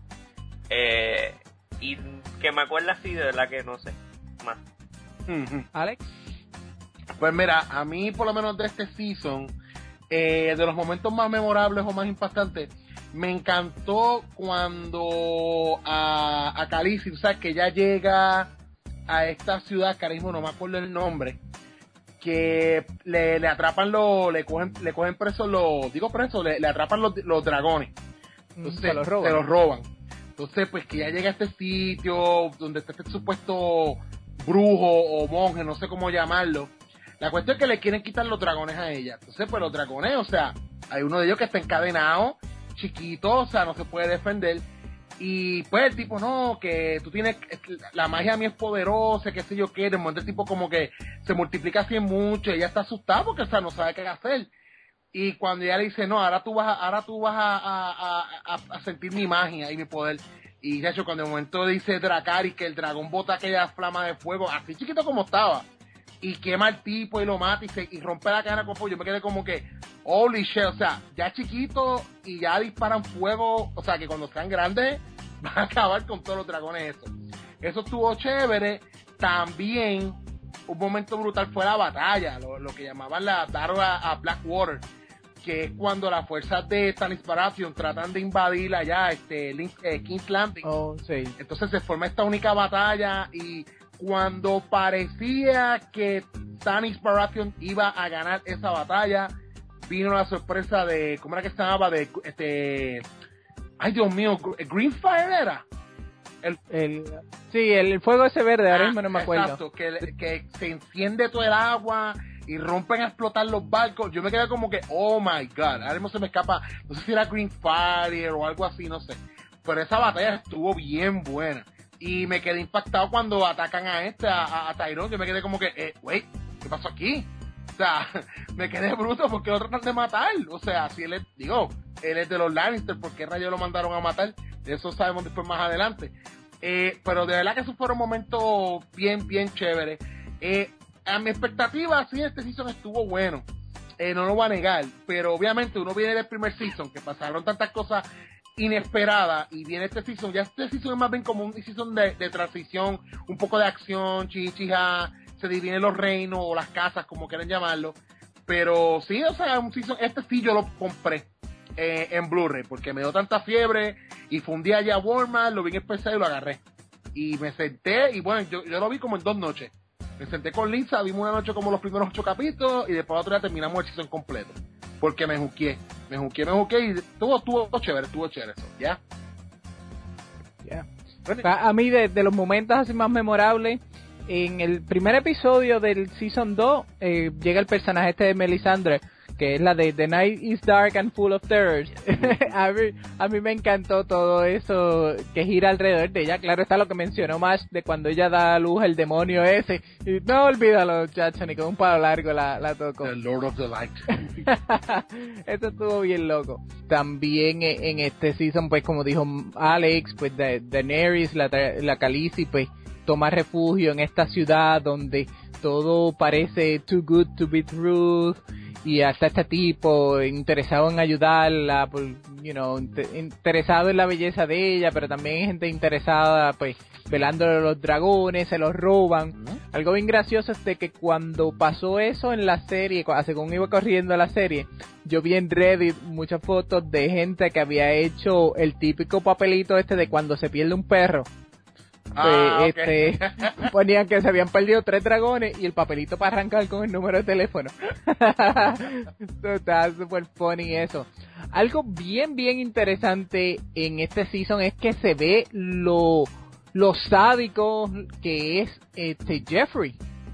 Y que me acuerde así, de verdad que no sé, más. Alex. Pues mira, a mí por lo menos de este season, de los momentos más memorables o más impactantes, me encantó cuando a Khaleesi, o sea, que ya llega a esta ciudad, que ahora mismo no me acuerdo el nombre, que le atrapan le cogen presos le atrapan los dragones. Entonces se los roban. Entonces, pues que ya llega a este sitio donde está este supuesto brujo o monje, no sé cómo llamarlo. La cuestión es que le quieren quitar los dragones a ella. Entonces, pues los dragones, o sea, hay uno de ellos que está encadenado, chiquito, o sea, no se puede defender. Y pues el tipo, no, que tú tienes, la magia a mí es poderosa, qué sé yo qué. De momento el tipo como que se multiplica así en mucho, y ella está asustada porque, o sea, no sabe qué hacer. Y cuando ella le dice, no, ahora tú vas a sentir mi magia y mi poder. Y de hecho, cuando de momento dice Dracari que el dragón bota aquella flama de fuego, así chiquito como estaba, y quema al tipo y lo mata y rompe la cara con fuego, yo me quedé como que, holy shit, o sea, ya chiquito y ya disparan fuego, o sea, que cuando sean grandes van a acabar con todos los dragones eso. Eso estuvo chévere. También un momento brutal fue la batalla, lo que llamaban la Battle a Blackwater, que es cuando las fuerzas de Stannis Baratheon tratan de invadir allá King's Landing. Oh, sí. Entonces se forma esta única batalla y cuando parecía que Stannis Baratheon iba a ganar esa batalla, vino la sorpresa de, ¿cómo era que se llamaba? Ay, Dios mío, Greenfire era. El fuego ese verde, ahora mismo no me acuerdo. Exacto, que se enciende todo el agua y rompen a explotar los barcos. Yo me quedé como que, oh my god, ahora mismo se me escapa, no sé si era Greenfire o algo así, no sé. Pero esa batalla estuvo bien buena. Y me quedé impactado cuando atacan a Tyrone. Yo me quedé como que, wait, ¿qué pasó aquí? O sea, me quedé bruto porque lo tratan de matar. O sea, si él es de los Lannister, ¿por qué rayos lo mandaron a matar? De eso sabemos después más adelante. Pero de verdad que esos fueron momentos bien, bien chéveres. A mi expectativa, sí, este season estuvo bueno. No lo voy a negar. Pero obviamente uno viene del primer season, que pasaron tantas cosas inesperadas, y viene este season. Ya este season es más bien como un season de transición, un poco de acción, chichija, se dividen los reinos o las casas, como quieran llamarlo. Pero sí, o sea, un season, este sí yo lo compré en Blu-ray, porque me dio tanta fiebre, y fue un día allá a Walmart, lo vi en especial y lo agarré. Y me senté, y bueno, yo lo vi como en 2 noches. Me senté con Lisa, vimos una noche como los primeros 8 capítulos, y después otro día terminamos el season completo. Porque me juqué, y estuvo chévere eso, ¿ya? Yeah. A mí, de los momentos así más memorables, en el primer episodio del Season 2, llega el personaje de Melisandre, que es la de The Night is Dark and Full of Terrors. a mí me encantó todo eso que gira alrededor de ella. Claro está lo que mencionó Mash de cuando ella da a luz el demonio ese. Y no olvídalo, chacho, ni con un palo largo la tocó. The Lord of the Light. Eso estuvo bien loco. También en este season, pues como dijo Alex, pues Daenerys, la Khaleesi, pues toma refugio en esta ciudad donde todo parece too good to be true. y hasta este tipo interesado en ayudarla, interesado en la belleza de ella, pero también hay gente interesada, pues, velándole los dragones, se los roban. Algo bien gracioso es de que cuando pasó eso en la serie, según iba corriendo la serie, yo vi en Reddit muchas fotos de gente que había hecho el típico papelito de cuando se pierde un perro. Okay. Ponían que se habían perdido 3 dragones y el papelito para arrancar con el número de teléfono. Está super funny eso. Algo bien bien en este season es que se ve lo sádico que es Joffrey.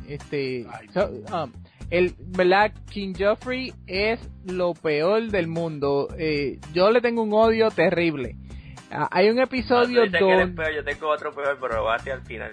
¿Verdad? King Joffrey es lo peor del mundo. Yo le tengo un odio terrible. Hay un episodio donde... Yo tengo otro peor, pero lo voy a hacer al final.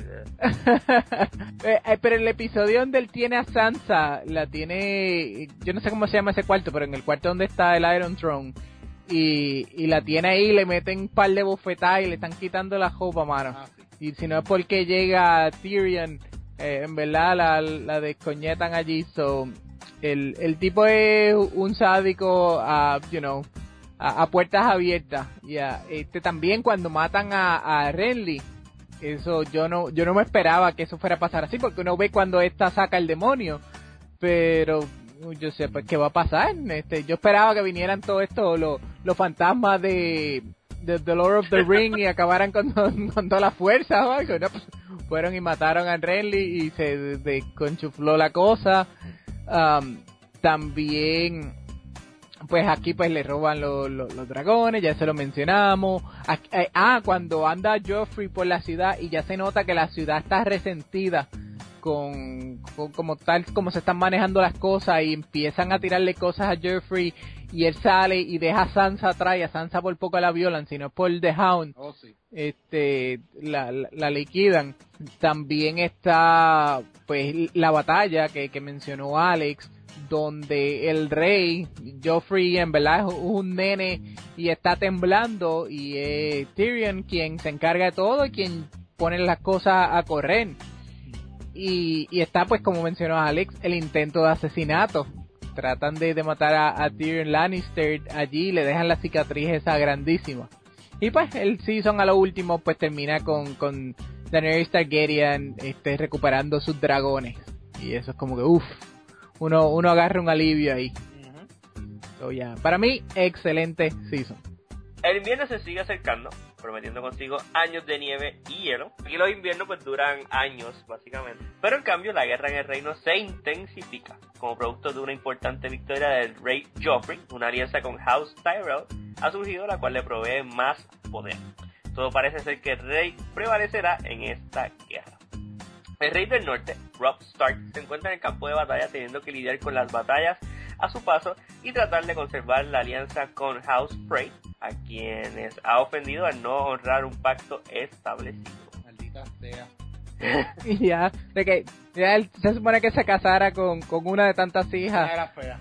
Pero el episodio donde él tiene a Sansa, la tiene... Yo no sé cómo se llama ese cuarto, pero en el cuarto donde está el Iron Throne. Y la tiene ahí, le meten un par de bofetadas y le están quitando la ropa, mano. Sí. Y si no es porque llega Tyrion, en verdad la descoñetan allí. So, el tipo es un sádico, a puertas abiertas. También cuando matan a Renly, eso yo no me esperaba que eso fuera a pasar así, porque uno ve cuando esta saca el demonio, pero yo sé pues qué va a pasar. Yo esperaba que vinieran todos estos los fantasmas de The Lord of the Ring y acabaran con toda la fuerza o algo. No, pues, fueron y mataron a Renly y se desconchufló la cosa. También pues aquí pues le roban los dragones, ya se lo mencionamos. Cuando anda Joffrey por la ciudad y ya se nota que la ciudad está resentida con como se están manejando las cosas, y empiezan a tirarle cosas a Joffrey y él sale y deja a Sansa atrás, y a Sansa por poco la violan, sino por The Hound. Sí. La liquidan. También está pues la batalla que mencionó Alex, donde el rey Joffrey en verdad es un nene y está temblando, y es Tyrion quien se encarga de todo y quien pone las cosas a correr. Y está, pues, como mencionó Alex, el intento de asesinato. Tratan de matar a Tyrion Lannister allí, le dejan la cicatriz esa grandísima. Y pues el season a lo último pues termina con Daenerys Targaryen recuperando sus dragones. Y eso es como que uno agarra un alivio ahí. So, para mí, excelente season. El invierno se sigue acercando, prometiendo consigo años de nieve y hielo. Aquí los inviernos pues duran años, básicamente. Pero en cambio la guerra en el reino se intensifica, como producto de una importante victoria del rey Joffrey. Una alianza con House Tyrell ha surgido, la cual le provee más poder. Todo parece ser que el rey prevalecerá en esta guerra. El rey del norte, Robb Stark, se encuentra en el campo de batalla teniendo que lidiar con las batallas a su paso y tratar de conservar la alianza con House Frey, a quienes ha ofendido al no honrar un pacto establecido. Maldita sea. Y de que él se supone que se casara con una de tantas hijas. Era fea.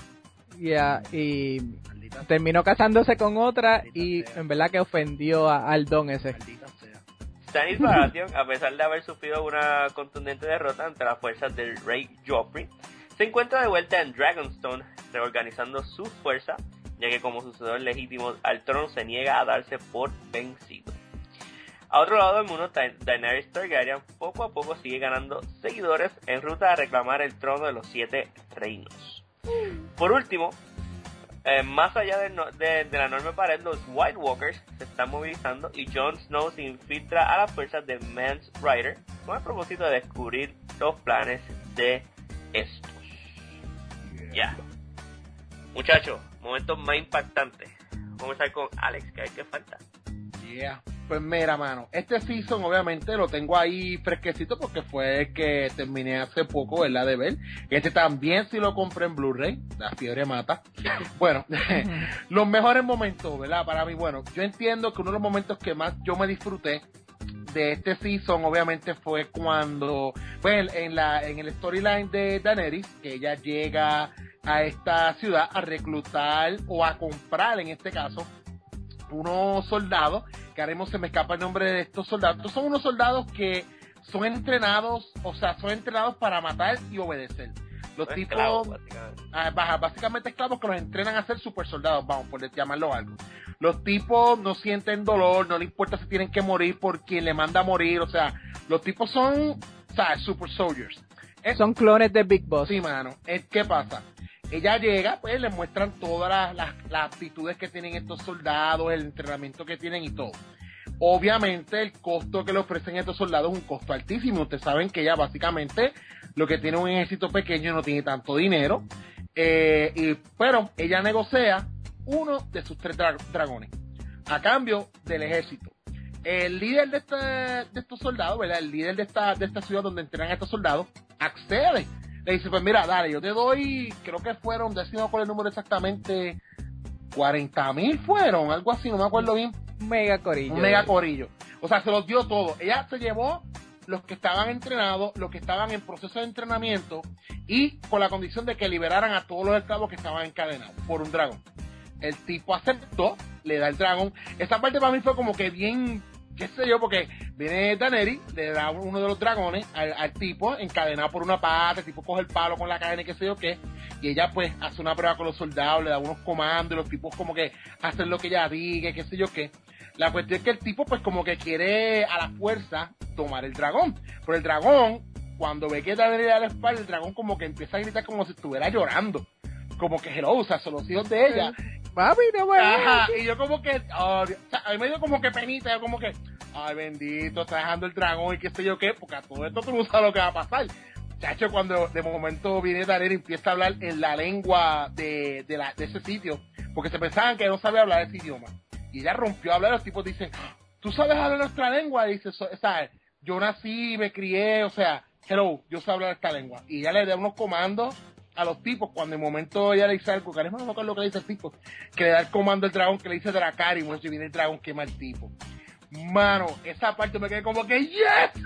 Y terminó casándose con otra. Maldita y sea. En verdad que ofendió al don ese. Maldita sea. Stannis Baratheon, a pesar de haber sufrido una contundente derrota ante las fuerzas del rey Joffrey, se encuentra de vuelta en Dragonstone, reorganizando su fuerza, ya que como sucesor legítimo al trono se niega a darse por vencido. A otro lado del mundo, Daenerys Targaryen poco a poco sigue ganando seguidores en ruta a reclamar el trono de los 7 reinos. Por último, más allá de la enorme pared, los White Walkers se están movilizando y Jon Snow se infiltra a las fuerzas de Mance Rayder con el propósito de descubrir los planes de estos. Ya. Muchachos, momentos más impactantes. Vamos a empezar con Alex, ¿qué falta? Pues mira, mano, este season obviamente lo tengo ahí fresquecito porque fue el que terminé hace poco, ¿verdad? De ver. Este también sí lo compré en Blu-ray, la fiebre mata. Bueno, los mejores momentos, ¿verdad? Para mí, bueno, yo entiendo que uno de los momentos que más yo me disfruté de este season obviamente fue cuando, pues en el storyline de Daenerys, que ella llega a esta ciudad a reclutar o a comprar, en este caso, unos soldados, que ahora mismo se me escapa el nombre de estos soldados. Son unos soldados que son entrenados, o sea, son entrenados para matar y obedecer. Los no tipos, esclavos, básicamente. Básicamente esclavos que los entrenan a ser super soldados, vamos, por llamarlo algo. Los tipos no sienten dolor, no les importa si tienen que morir por quien le manda a morir, o sea, los tipos son, ¿sabes? Super soldiers. Son clones de Big Boss. Sí, mano. ¿Qué pasa? Ella llega, pues les muestran todas las aptitudes que tienen estos soldados, el entrenamiento que tienen y todo. Obviamente el costo que le ofrecen a estos soldados es un costo altísimo. Ustedes saben que ella básicamente lo que tiene un ejército pequeño no tiene tanto dinero. Pero ella negocia uno de sus 3 dragones a cambio del ejército. El líder de estos soldados, ¿verdad? El líder de esta ciudad donde entrenan a estos soldados accede. Le dice, pues mira, dale, yo te doy, creo que fueron, decimos cuál es el número exactamente, 40,000 fueron, algo así, no me acuerdo bien. Un mega corillo. Un mega corillo. O sea, se los dio todo. Ella se llevó los que estaban entrenados, los que estaban en proceso de entrenamiento y con la condición de que liberaran a todos los esclavos que estaban encadenados por un dragón. El tipo aceptó, le da el dragón. Esa parte para mí fue como que bien, qué sé yo, porque viene Daenerys, le da uno de los dragones al tipo encadenado por una pata, el tipo coge el palo con la cadena y qué sé yo qué, y ella pues hace una prueba con los soldados, le da unos comandos y los tipos como que hacen lo que ella diga, qué sé yo qué. La cuestión es que el tipo pues como que quiere a la fuerza tomar el dragón, pero el dragón, cuando ve que Daenerys da la espalda, el dragón como que empieza a gritar como si estuviera llorando, como que hello, o sea, son los hijos de ella. Papi, no me Ajá, y yo como que, o sea, a mí me dio como que penita, yo como que, ay bendito, está dejando el dragón y qué sé yo qué, porque a todo esto tú no sabes lo que va a pasar. Chacho, cuando de momento viene Daenerys y empieza a hablar en la lengua de ese sitio, porque se pensaban que no sabía hablar ese idioma. Y ella rompió a hablar, los tipos dicen, ¿tú sabes hablar nuestra lengua? Y dice, ¿sabes? Yo nací, me crié, o sea, hello, yo sé hablar esta lengua. Y ella le da unos comandos a los tipos, cuando en el momento ella le dice algo, que no me acuerdo lo que le dice el tipo, que le da el comando al dragón, que le dice Dracarys, y bueno, si viene el dragón quema al tipo. Mano, esa parte me quedé como que ¡yes!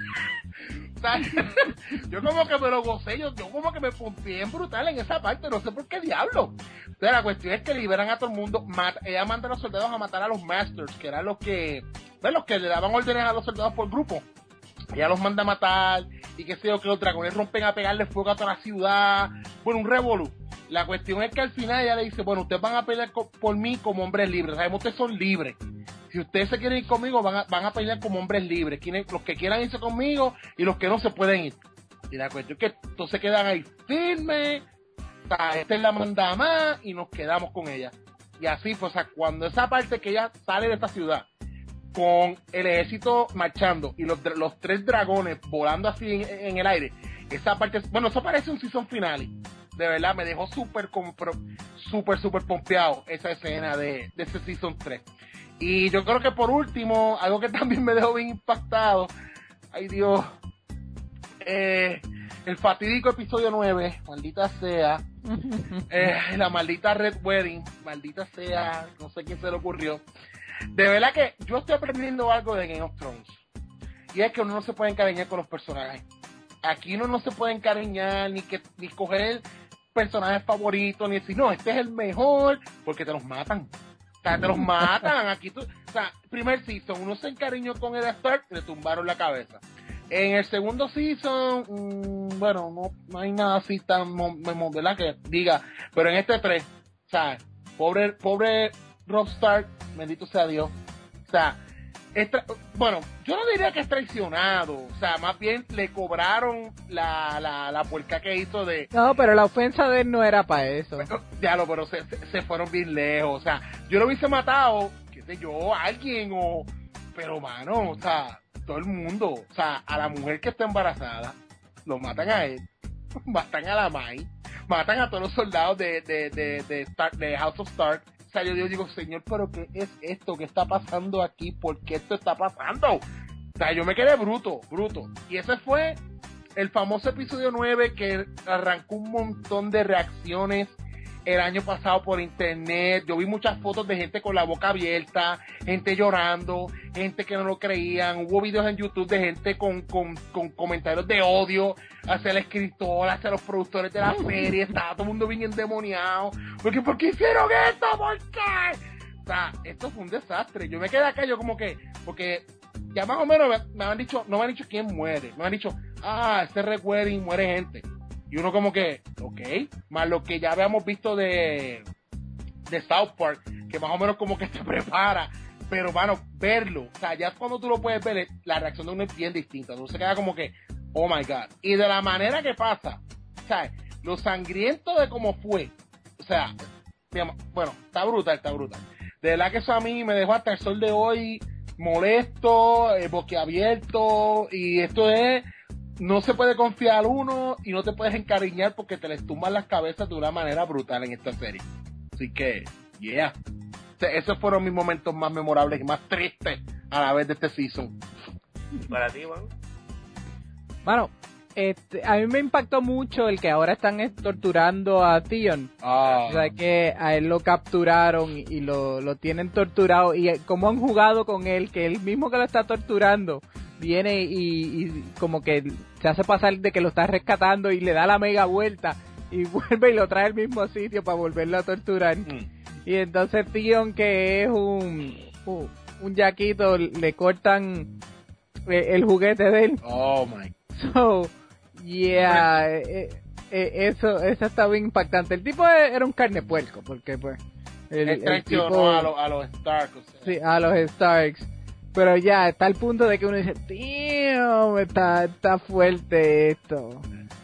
O sea, yo como que me lo gocé, yo como que me pompié en brutal en esa parte, no sé por qué diablo. Entonces la cuestión es que liberan a todo el mundo, ella manda a los soldados a matar a los masters, que eran los que le daban órdenes a los soldados por grupo. Ella los manda a matar, y qué sé yo, que los dragones rompen a pegarle fuego a toda la ciudad, bueno, un revolú. La cuestión es que al final ella le dice, bueno, ustedes van a pelear por mí como hombres libres, sabemos que ustedes son libres. Si ustedes se quieren ir conmigo, van a pelear como hombres libres. Los que quieran irse conmigo y los que no se pueden ir. Y la cuestión es que entonces quedan ahí firmes, esta es la manda más y nos quedamos con ella. Y así, pues, o sea, cuando esa parte que ella sale de esta ciudad, con el ejército marchando y los 3 dragones volando así en el aire, esa parte, bueno, eso parece un season finale. De verdad, me dejó súper pompeado esa escena de ese season 3. Y yo creo que por último, algo que también me dejó bien impactado, ay Dios, el fatídico episodio 9, maldita sea, la maldita Red Wedding, maldita sea, no sé quién se le ocurrió. De verdad que yo estoy aprendiendo algo de Game of Thrones, y es que uno no se puede encariñar con los personajes. Aquí uno no se puede encariñar, ni coger el personaje favorito, ni decir, no, este es el mejor, porque te los matan. O sea, te los matan. Aquí o sea, primer season, uno se encariñó con Eddard Stark, le tumbaron la cabeza. En el segundo season, bueno, no hay nada así tan, ¿verdad? Que diga, pero en este 3, o sea, pobre Robb Stark, bendito sea Dios. O sea, bueno, yo no diría que es traicionado, o sea, más bien le cobraron la puerca que hizo de... No, pero la ofensa de él no era para eso. Pero se fueron bien lejos, o sea, yo lo hubiese matado, qué sé yo, a alguien, pero mano, o sea, todo el mundo, o sea, a la mujer que está embarazada, lo matan a él, matan a la Mai, matan a todos los soldados de House of Stark. O sea, yo digo, señor, pero ¿qué es esto? ¿Qué está pasando aquí? ¿Por qué esto está pasando? O sea, yo me quedé bruto. Y ese fue el famoso episodio 9 que arrancó un montón de reacciones el año pasado por internet. Yo vi muchas fotos de gente con la boca abierta, gente llorando, gente que no lo creían. Hubo videos en YouTube de gente con comentarios de odio hacia el escritor, hacia los productores de la serie. Estaba todo el mundo bien endemoniado. ¿Por qué hicieron esto? ¿Por qué? O sea, esto fue un desastre. Yo me quedé acá, yo como que, porque ya más o menos me han dicho, no me han dicho quién muere. Me han dicho, ese Red Wedding muere gente. Y uno como que, ok, más lo que ya habíamos visto de South Park, que más o menos como que se prepara, pero mano, verlo, o sea, ya cuando tú lo puedes ver, la reacción de uno es bien distinta, uno se queda como que, oh my god, y de la manera que pasa, o sea, lo sangriento de cómo fue, o sea, bueno, está brutal, de verdad que eso a mí me dejó hasta el sol de hoy molesto, boquiabierto, y esto es, no se puede confiar uno y no te puedes encariñar porque te les tumban las cabezas de una manera brutal en esta serie. Así que, yeah. Esos fueron mis momentos más memorables y más tristes a la vez de este season. Para ti, Juan. Mano, a mí me impactó mucho el que ahora están torturando a Theon. O sea, que a él lo capturaron y lo tienen torturado. Y como han jugado con él, que él mismo que lo está torturando viene y como que se hace pasar de que lo está rescatando y le da la mega vuelta y vuelve y lo trae al mismo sitio para volverlo a torturar. Y entonces Theon, que es un yaquito, le cortan el juguete de él. Oh my. So, yeah, eso está bien impactante. El tipo era un carne puerco, porque pues el tipo a los Starks. O sea. Sí, a los Starks. Pero ya está al punto de que uno dice, tío, está fuerte esto.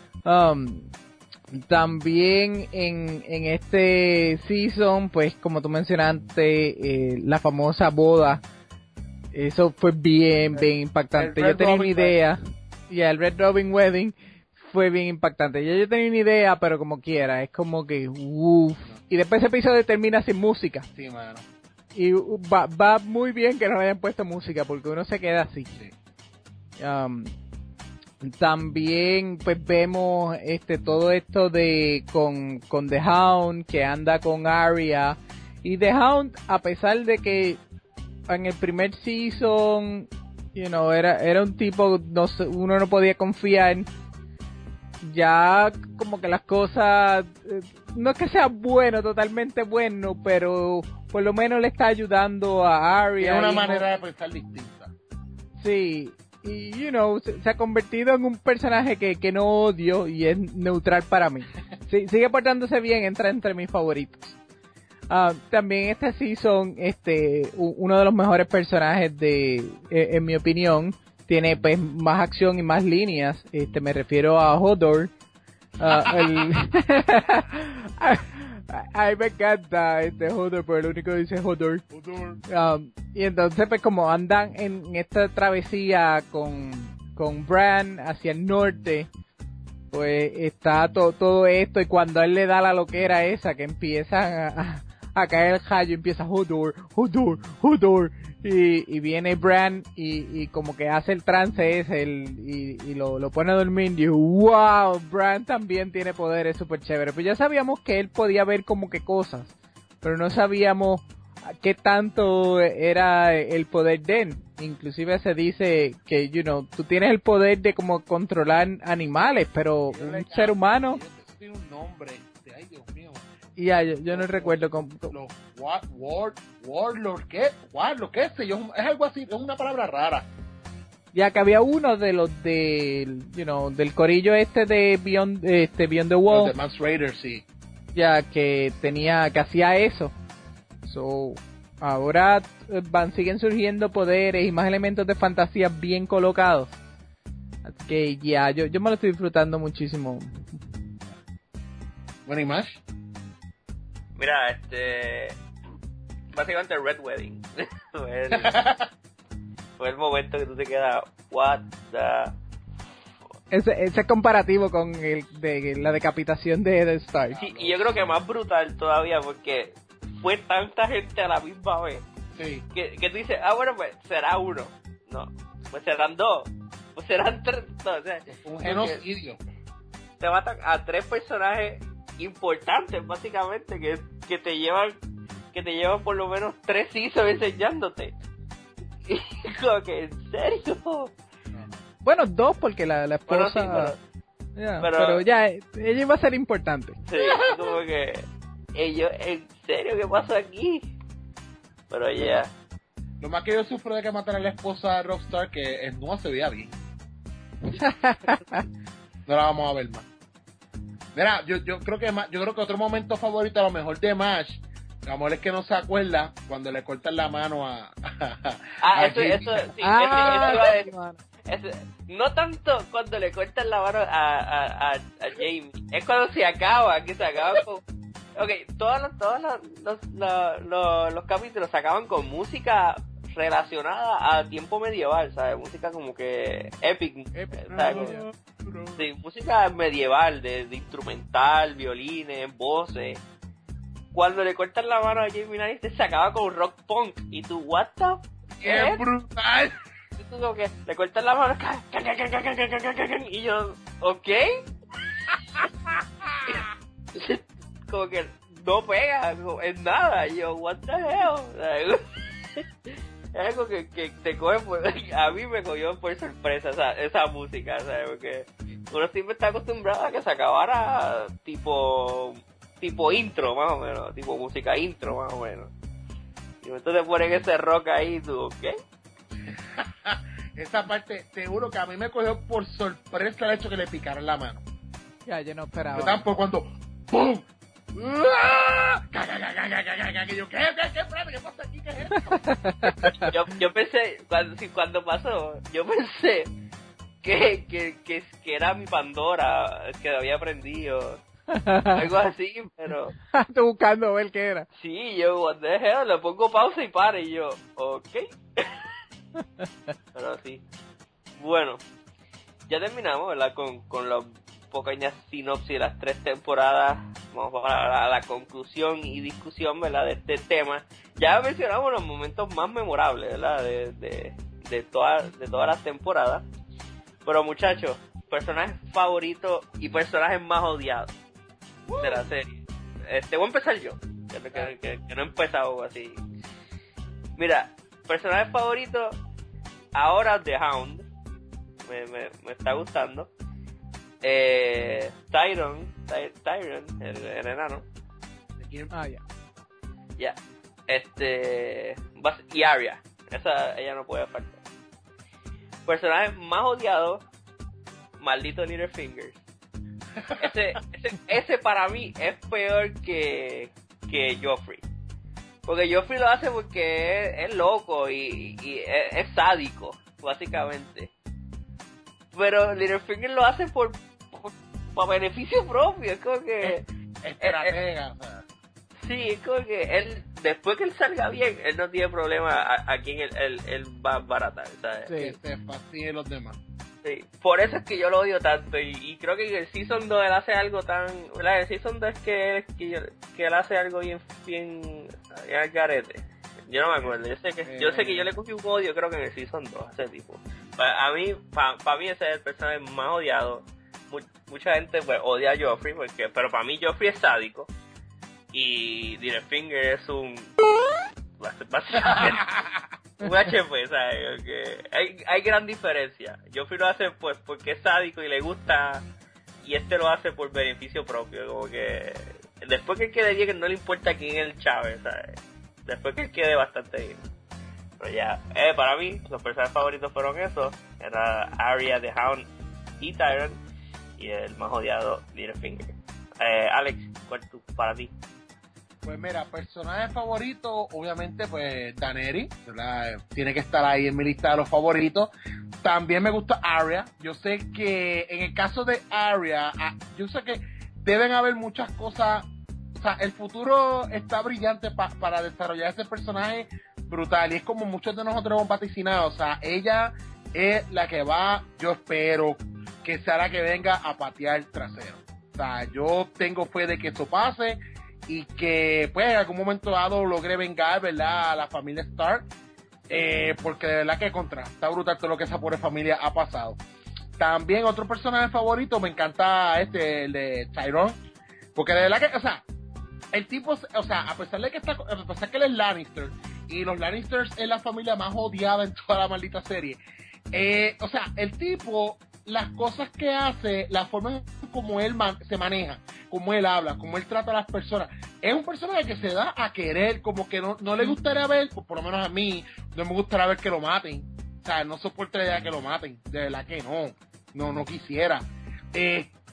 También en este season, pues como tú mencionaste, la famosa boda, eso fue bien impactante. Yo tenía una idea, el Red Robin Wedding fue bien impactante. Yo tenía una idea, pero como quiera, es como que, uff. Y después ese episodio termina sin música. Sí, mano. Y va muy bien que no le hayan puesto música, porque uno se queda así. Sí. También pues vemos todo esto con The Hound, que anda con Arya, y The Hound, a pesar de que en el primer season era un tipo, uno no podía confiar, ya como que las cosas, no es que sea bueno, totalmente bueno, pero por lo menos le está ayudando a Arya. Es una manera de pensar distinta. Sí. Y, se ha convertido en un personaje que no odio y es neutral para mí. Sí, sigue portándose bien, entra entre mis favoritos. También este season, uno de los mejores personajes en mi opinión, tiene pues más acción y más líneas. Me refiero a Hodor. A mí me encanta Hodor, pero el único que dice Hodor. Y entonces pues como andan en esta travesía con Bran hacia el norte, pues está todo esto, y cuando él le da la loquera esa, que empiezan a caer el rayo, empieza Hodor, y viene Bran y como que hace el trance ese y lo pone a dormir, y wow, Bran también tiene poderes súper chévere. Pues ya sabíamos que él podía ver como que cosas, pero no sabíamos qué tanto era el poder de él. Inclusive se dice que, tú tienes el poder de como controlar animales, pero un ser humano... Eso tiene un nombre, ay Dios mío. Y ya, yo no recuerdo cómo... Los Warlord, ¿qué? Warlord, qué sé yo, es algo así, es una palabra rara. Ya que había uno de los del corillo de Beyond the Wall. Los de Mans Raiders, sí. Ya que hacía eso. So, ahora siguen surgiendo poderes y más elementos de fantasía bien colocados. Así que ya, yo me lo estoy disfrutando muchísimo. Bueno, ¿y más? Mira, básicamente el Red Wedding fue el momento que tú te quedas, what the... Ese comparativo con el de la decapitación de Eddard Stark. Sí, y yo creo que más brutal todavía, porque fue tanta gente a la misma vez, sí, que tú dices, bueno, pues será uno, no, pues serán dos, pues serán tres, no, o sea, un genocidio. Te matan a tres personajes importantes, básicamente, que te llevan por lo menos 3 seasons enseñándote. Y como que, ¿en serio? Bueno, 2, porque la esposa... Bueno, sí, pero ya, ella iba a ser importante. Sí, como que... Ellos, ¿en serio? ¿Qué pasa aquí? Pero ya... Lo más que yo sufro de que mataran a la esposa de Robb Stark, que no se veía bien. No la vamos a ver más. Mira, yo creo que otro momento favorito, a lo mejor de MASH, a lo mejor es que no se acuerda cuando le cortan la mano a eso iba a decir. No tanto cuando le cortan la mano a Jamie, es cuando se acaba con... Okay, todos los capítulos se acaban con música relacionada a tiempo medieval, ¿sabes? Música como que epic, ¿sabes? Sí, música medieval, de instrumental, violines, voces. Cuando le cortan la mano a Jamie Lannister se acaba con rock punk, y tú, what the... ¡Qué brutal! Y tú como que le cortan la mano, y yo, ¿ok? Como que no pega en nada, y yo, what the hell? Es algo que te coge a mí me cogió por sorpresa esa música, ¿sabes? Porque uno siempre está acostumbrado a que se acabara tipo intro, más o menos, tipo música intro, más o menos. Y entonces ponen ese rock ahí, tú, ¿qué? Esa parte, seguro que a mí me cogió por sorpresa el hecho que le picaran la mano. Ya, yo no esperaba. Yo tampoco, cuando ¡pum! ¿Qué pasa aquí? ¿Qué es esto? Yo pensé, cuando pasó, yo pensé que era mi Pandora que había prendido, algo así, pero... Estoy buscando ver qué era. Sí, yo, what the hell, le pongo pausa y para, y yo, ok. Pero sí. Bueno, ya terminamos, ¿verdad? Con los pequeña sinopsis de las 3 temporadas. Vamos para la conclusión y discusión, ¿verdad?, de este tema. Ya mencionamos los momentos más memorables, ¿verdad?, de todas las temporadas. Pero muchachos, personajes favoritos y personajes más odiados de la serie. Voy a empezar yo, que no he empezado así. Mira, personajes favoritos, ahora The Hound, me está gustando. Tyrion, el enano. Ya. Y Arya. Ella no puede faltar. Personajes más odiados, maldito Littlefinger. Ese para mí es peor que Joffrey. Porque Joffrey lo hace porque es loco y es sádico, básicamente. Pero Littlefinger lo hace por beneficio propio, es como que... Estratega, o sea. Sí, es como que él, después que él salga bien, él no tiene problema a quién él va a baratar, ¿sabes? Sí. Que se fastidien los demás. Sí, por eso es que yo lo odio tanto, y creo que en el Season 2 él hace algo tan... ¿verdad? El Season 2 es que él hace algo bien al garete. Yo no me acuerdo, yo sé que yo le cogí un odio, creo que en el Season 2, a ese tipo. Para mí ese es el personaje más odiado. Mucha gente pues odia a Joffrey, pero para mí Joffrey es sádico y Littlefinger es un básicamente un HP, ¿sabes? Hay gran diferencia. Joffrey lo hace pues porque es sádico y le gusta, y lo hace por beneficio propio, como que después que él quede bien, no le importa quién es el Chávez, ¿sabes? Después que él quede bastante bien. Pero ya, para mí los personajes favoritos fueron esos, era Arya, The Hound y Tyrion, y el más odiado, Littlefinger. Alex, ¿cuál es para ti? Pues mira, personaje favorito, obviamente, pues Daenerys, ¿verdad? Tiene que estar ahí en mi lista de los favoritos. También me gusta Arya. Yo sé que en el caso de Arya, yo sé que deben haber muchas cosas. O sea, el futuro está brillante para desarrollar ese personaje brutal. Y es como muchos de nosotros hemos vaticinado. O sea, ella es la que va, yo espero que sea la que venga a patear el trasero. O sea, yo tengo fe de que esto pase y que pues en algún momento dado logré vengar, ¿verdad?, a la familia Stark, porque de verdad que está brutal todo lo que esa pobre familia ha pasado. También otro personaje favorito, me encanta el de Tyrion, porque de verdad que, o sea, el tipo, o sea, a pesar de que él es Lannister, y los Lannisters es la familia más odiada en toda la maldita serie, o sea, el tipo, las cosas que hace, la forma como él se maneja, como él habla, como él trata a las personas, es un personaje que se da a querer, como que no le gustaría ver, por lo menos a mí, no me gustaría ver que lo maten. O sea, no soporto la idea de que lo maten, de verdad que no quisiera.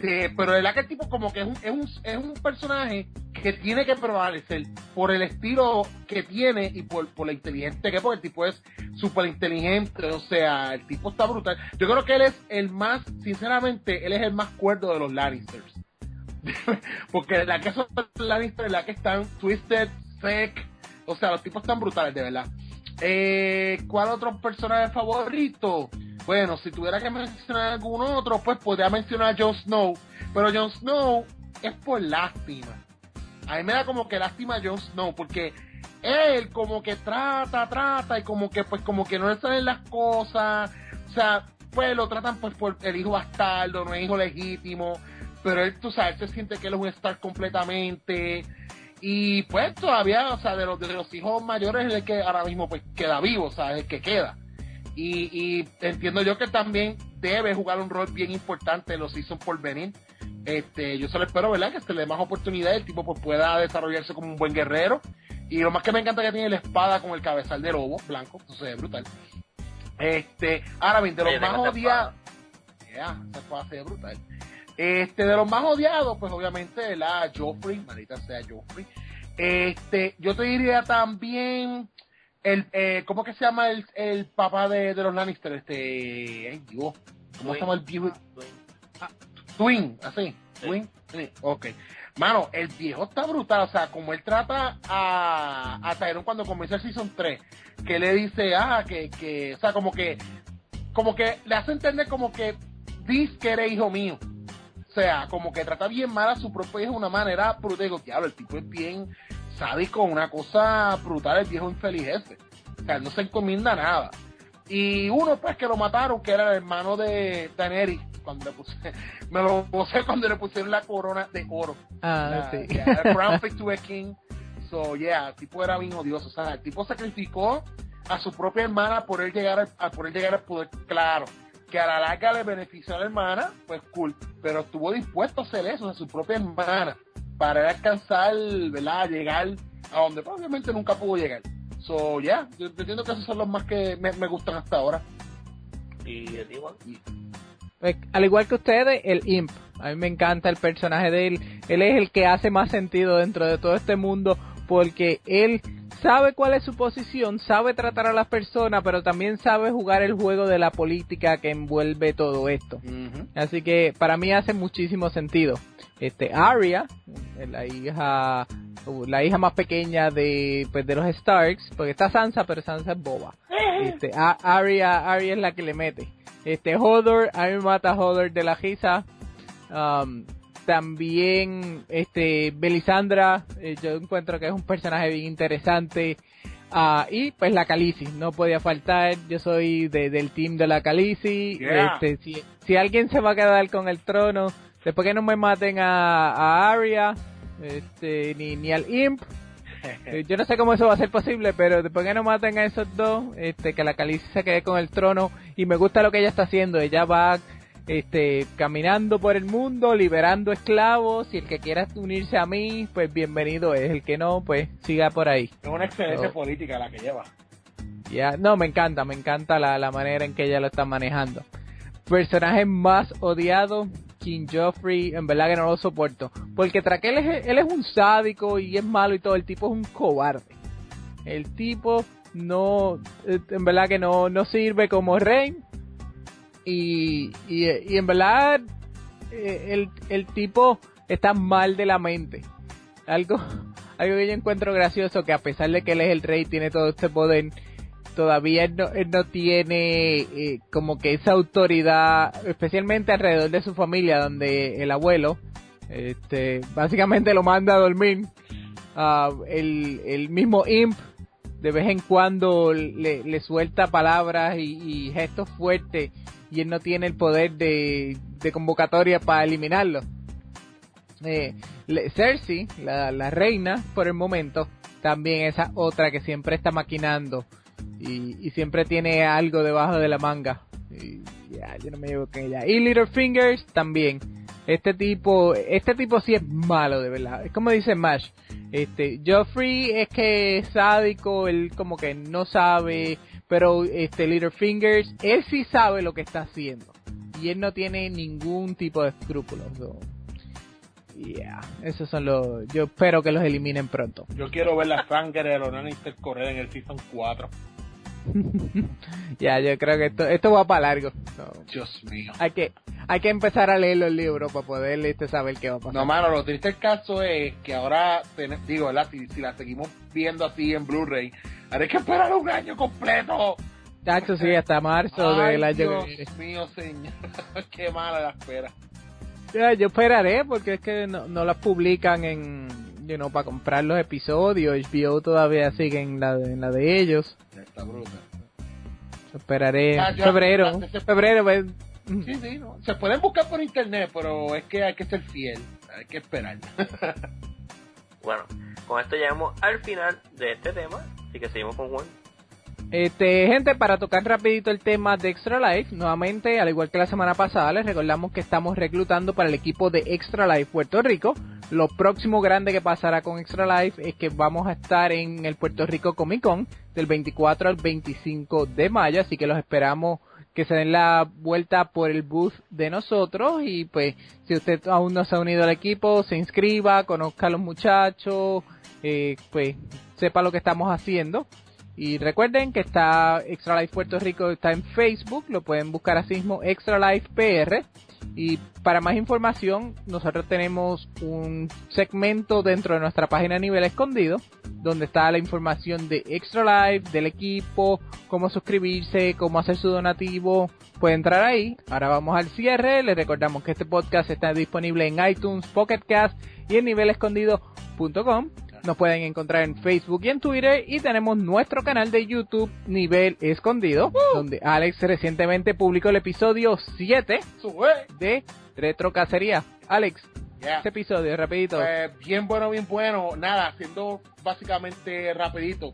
pero el que el tipo como que es un personaje que tiene que prevalecer por el estilo que tiene y por la inteligente que es, porque el tipo es súper inteligente, o sea, el tipo está brutal. Yo creo que él es el más, sinceramente, él es el más cuerdo de los Lannisters. Porque la que son Lannisters, la que están Twisted, Sick, o sea, los tipos están brutales, de verdad. ¿Cuál otro personaje favorito? Bueno, si tuviera que mencionar algún otro, pues podría mencionar a Jon Snow, pero Jon Snow es por lástima. A mí me da como que lástima a Jon Snow, porque él como que trata y como que no le salen las cosas, o sea, pues lo tratan pues por el hijo bastardo, no es hijo legítimo, pero él, tú sabes, se siente que él es un Stark completamente, y pues todavía, o sea, de los hijos mayores es el que ahora mismo pues queda vivo, o sea, es el que queda. Y entiendo yo que también debe jugar un rol bien importante en los seasons por venir. Yo solo espero, ¿verdad?, que se le dé más oportunidad, el tipo pues pueda desarrollarse como un buen guerrero. Y lo más que me encanta que tiene la espada con el cabezal de lobo blanco, entonces es brutal. Ahora bien, de los más odiados, esa espada se ve brutal. De los más odiados, pues obviamente la Joffrey, maldita sea Joffrey. Yo te diría también ¿cómo que se llama el papá de los Lannister? Ay Dios, ¿cómo se llama el viejo? Twin, así, Twin, sí, ok. Mano, el viejo está brutal, o sea, como él trata a Tyrion cuando comienza el Season 3, que le dice, que o sea, como que le hace entender como que dice que eres hijo mío. O sea, como que trata bien mal a su propio hijo de una manera brutal. Digo, diablo, el tipo es bien sádico, una cosa brutal, el viejo infeliz ese. O sea, no se encomienda nada. Y uno, pues, que lo mataron, que era el hermano de Daenerys, cuando me lo gocé cuando le pusieron la corona de oro. Sí. El crown fit to a king. So, yeah, el tipo era bien odioso. O sea, el tipo sacrificó a su propia hermana por él llegar al poder. Claro, que a la larga le benefició a la hermana, pues cool, pero estuvo dispuesto a hacer eso a su propia hermana para alcanzar, ¿verdad?, llegar a donde obviamente nunca pudo llegar. So, yeah, yo entiendo que esos son los más que me gustan hasta ahora. Y el igual. Al igual que ustedes, el Imp. A mí me encanta el personaje de él. Él es el que hace más sentido dentro de todo este mundo, porque él sabe cuál es su posición, sabe tratar a las personas, pero también sabe jugar el juego de la política que envuelve todo esto. Uh-huh. Así que para mí hace muchísimo sentido. Arya, la hija más pequeña de los Starks, porque está Sansa, pero Sansa es boba. Arya es la que le mete. Hodor, a mí me mata Hodor de la risa. También Melisandre, yo encuentro que es un personaje bien interesante. Y pues la Khaleesi, no podía faltar. Yo soy del team de la Khaleesi. Yeah. Si alguien se va a quedar con el trono, después que no me maten a Arya, ni al Imp. Yo no sé cómo eso va a ser posible, pero después que no maten a esos dos, que la Khaleesi se quede con el trono. Y me gusta lo que ella está haciendo. Ella va caminando por el mundo, liberando esclavos, y el que quiera unirse a mí, pues bienvenido es, el que no, pues siga por ahí. Es una excelente política la que lleva. No, me encanta la manera en que ella lo está manejando. Personaje más odiado, King Joffrey, en verdad que no lo soporto, porque tras que él es un sádico y es malo y todo, el tipo es un cobarde. El tipo no, en verdad que no sirve como rey. Y en verdad el tipo está mal de la mente. Algo que yo encuentro gracioso, que a pesar de que él es el rey, tiene todo este poder, todavía él no tiene como que esa autoridad, especialmente alrededor de su familia, donde el abuelo básicamente lo manda a dormir. El mismo Imp de vez en cuando le suelta palabras y gestos fuertes, y él no tiene el poder de convocatoria para eliminarlo. Cersei, la reina, por el momento, también esa otra que siempre está maquinando y siempre tiene algo debajo de la manga. Yo no me llevo con ella. Y Littlefinger también. Este tipo sí es malo, de verdad. Es como dice Mash. Joffrey es que es sádico, él como que no sabe, pero Littlefinger, él sí sabe lo que está haciendo. y él no tiene ningún tipo de escrúpulos. So, esos son los... Yo espero que los eliminen pronto. Yo quiero ver la sangre de los Lannister correr en el Season 4. Yo creo que esto va para largo. So, Dios mío. Hay que empezar a leer los libros para poder saber qué va a pasar. No, mano, lo triste del caso es que ahora, digo, ¿verdad? Si la seguimos viendo así en Blu-ray, ahora hay que esperar un año completo. Tacho, sí, hasta marzo del año que viene. Dios mío, señor. Qué mala la espera. Yo esperaré porque es que no las publican en, para comprar los episodios. HBO todavía sigue en la de ellos. Está bruta. Esperaré febrero. Pues. Sí, no. Se pueden buscar por internet, pero es que hay que ser fiel. Hay que esperar. Bueno, con esto llegamos al final de este tema, así que seguimos con Juan. Gente, para tocar rapidito el tema de Extra Life, nuevamente, al igual que la semana pasada, les recordamos que estamos reclutando para el equipo de Extra Life Puerto Rico. Lo próximo grande que pasará con Extra Life es que vamos a estar en el Puerto Rico Comic Con del 24 al 25 de mayo, así que los esperamos que se den la vuelta por el booth de nosotros y pues si usted aún no se ha unido al equipo, se inscriba, conozca a los muchachos, pues sepa lo que estamos haciendo. Y recuerden que está Extra Life Puerto Rico, está en Facebook, lo pueden buscar así mismo, Extra Life PR. Y para más información, nosotros tenemos un segmento dentro de nuestra página Nivel Escondido, donde está la información de Extra Life, del equipo, cómo suscribirse, cómo hacer su donativo. Puede entrar ahí. Ahora vamos al cierre. Les recordamos que este podcast está disponible en iTunes, Pocket Cast y en nivelescondido.com. Nos pueden encontrar en Facebook y en Twitter. Y tenemos nuestro canal de YouTube, Nivel Escondido, donde Alex recientemente publicó el episodio 7 de Retro Cacería. Alex, este episodio, rapidito. Bien bueno. Nada, haciendo básicamente rapidito.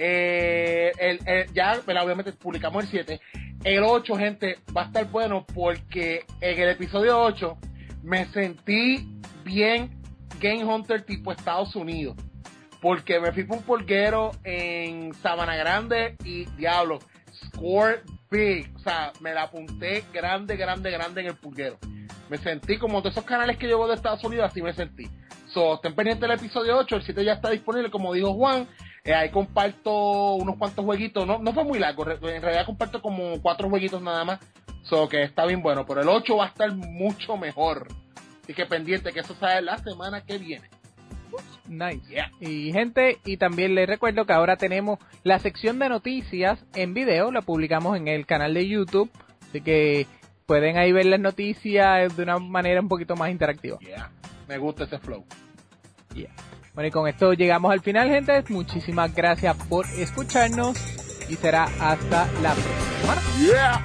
Ya, pero obviamente publicamos el 7. El 8, gente, va a estar bueno porque en el episodio 8 me sentí bien Game Hunter tipo Estados Unidos. Porque me fui por un pulguero en Sabana Grande y diablo, score big. O sea, me la apunté grande en el pulguero. Me sentí como de esos canales que llevo de Estados Unidos, así me sentí. Estén pendientes del episodio 8, el 7 ya está disponible, como dijo Juan. Ahí comparto unos cuantos jueguitos, no fue muy largo, en realidad comparto como 4 jueguitos nada más. Que está bien bueno, pero el 8 va a estar mucho mejor. Así que pendiente, que eso sale la semana que viene. Nice. Y gente, y también les recuerdo que ahora tenemos la sección de noticias en video, la publicamos en el canal de YouTube, así que pueden ahí ver las noticias de una manera un poquito más interactiva. Me gusta ese flow. Bueno, y con esto llegamos al final, gente. Muchísimas gracias por escucharnos y será hasta la próxima.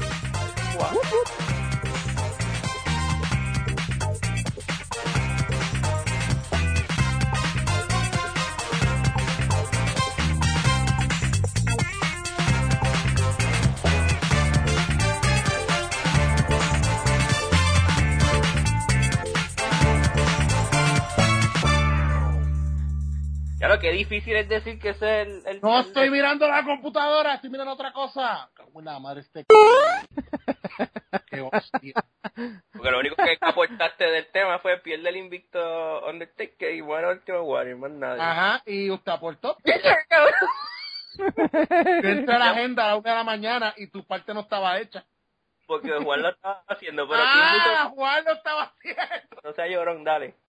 Claro, qué difícil es decir que ese es el No estoy mirando la computadora, estoy mirando otra cosa. Cago en la madre Qué hostia. Porque lo único que aportaste del tema fue pierde el invicto Undertaker y bueno, Ultimate Warrior, más nada. Ajá, y usted aportó. Entré a la agenda a la 1 de la mañana y tu parte no estaba hecha. Porque Juan lo estaba haciendo, pero Juan lo estaba haciendo. no sea llorón, dale.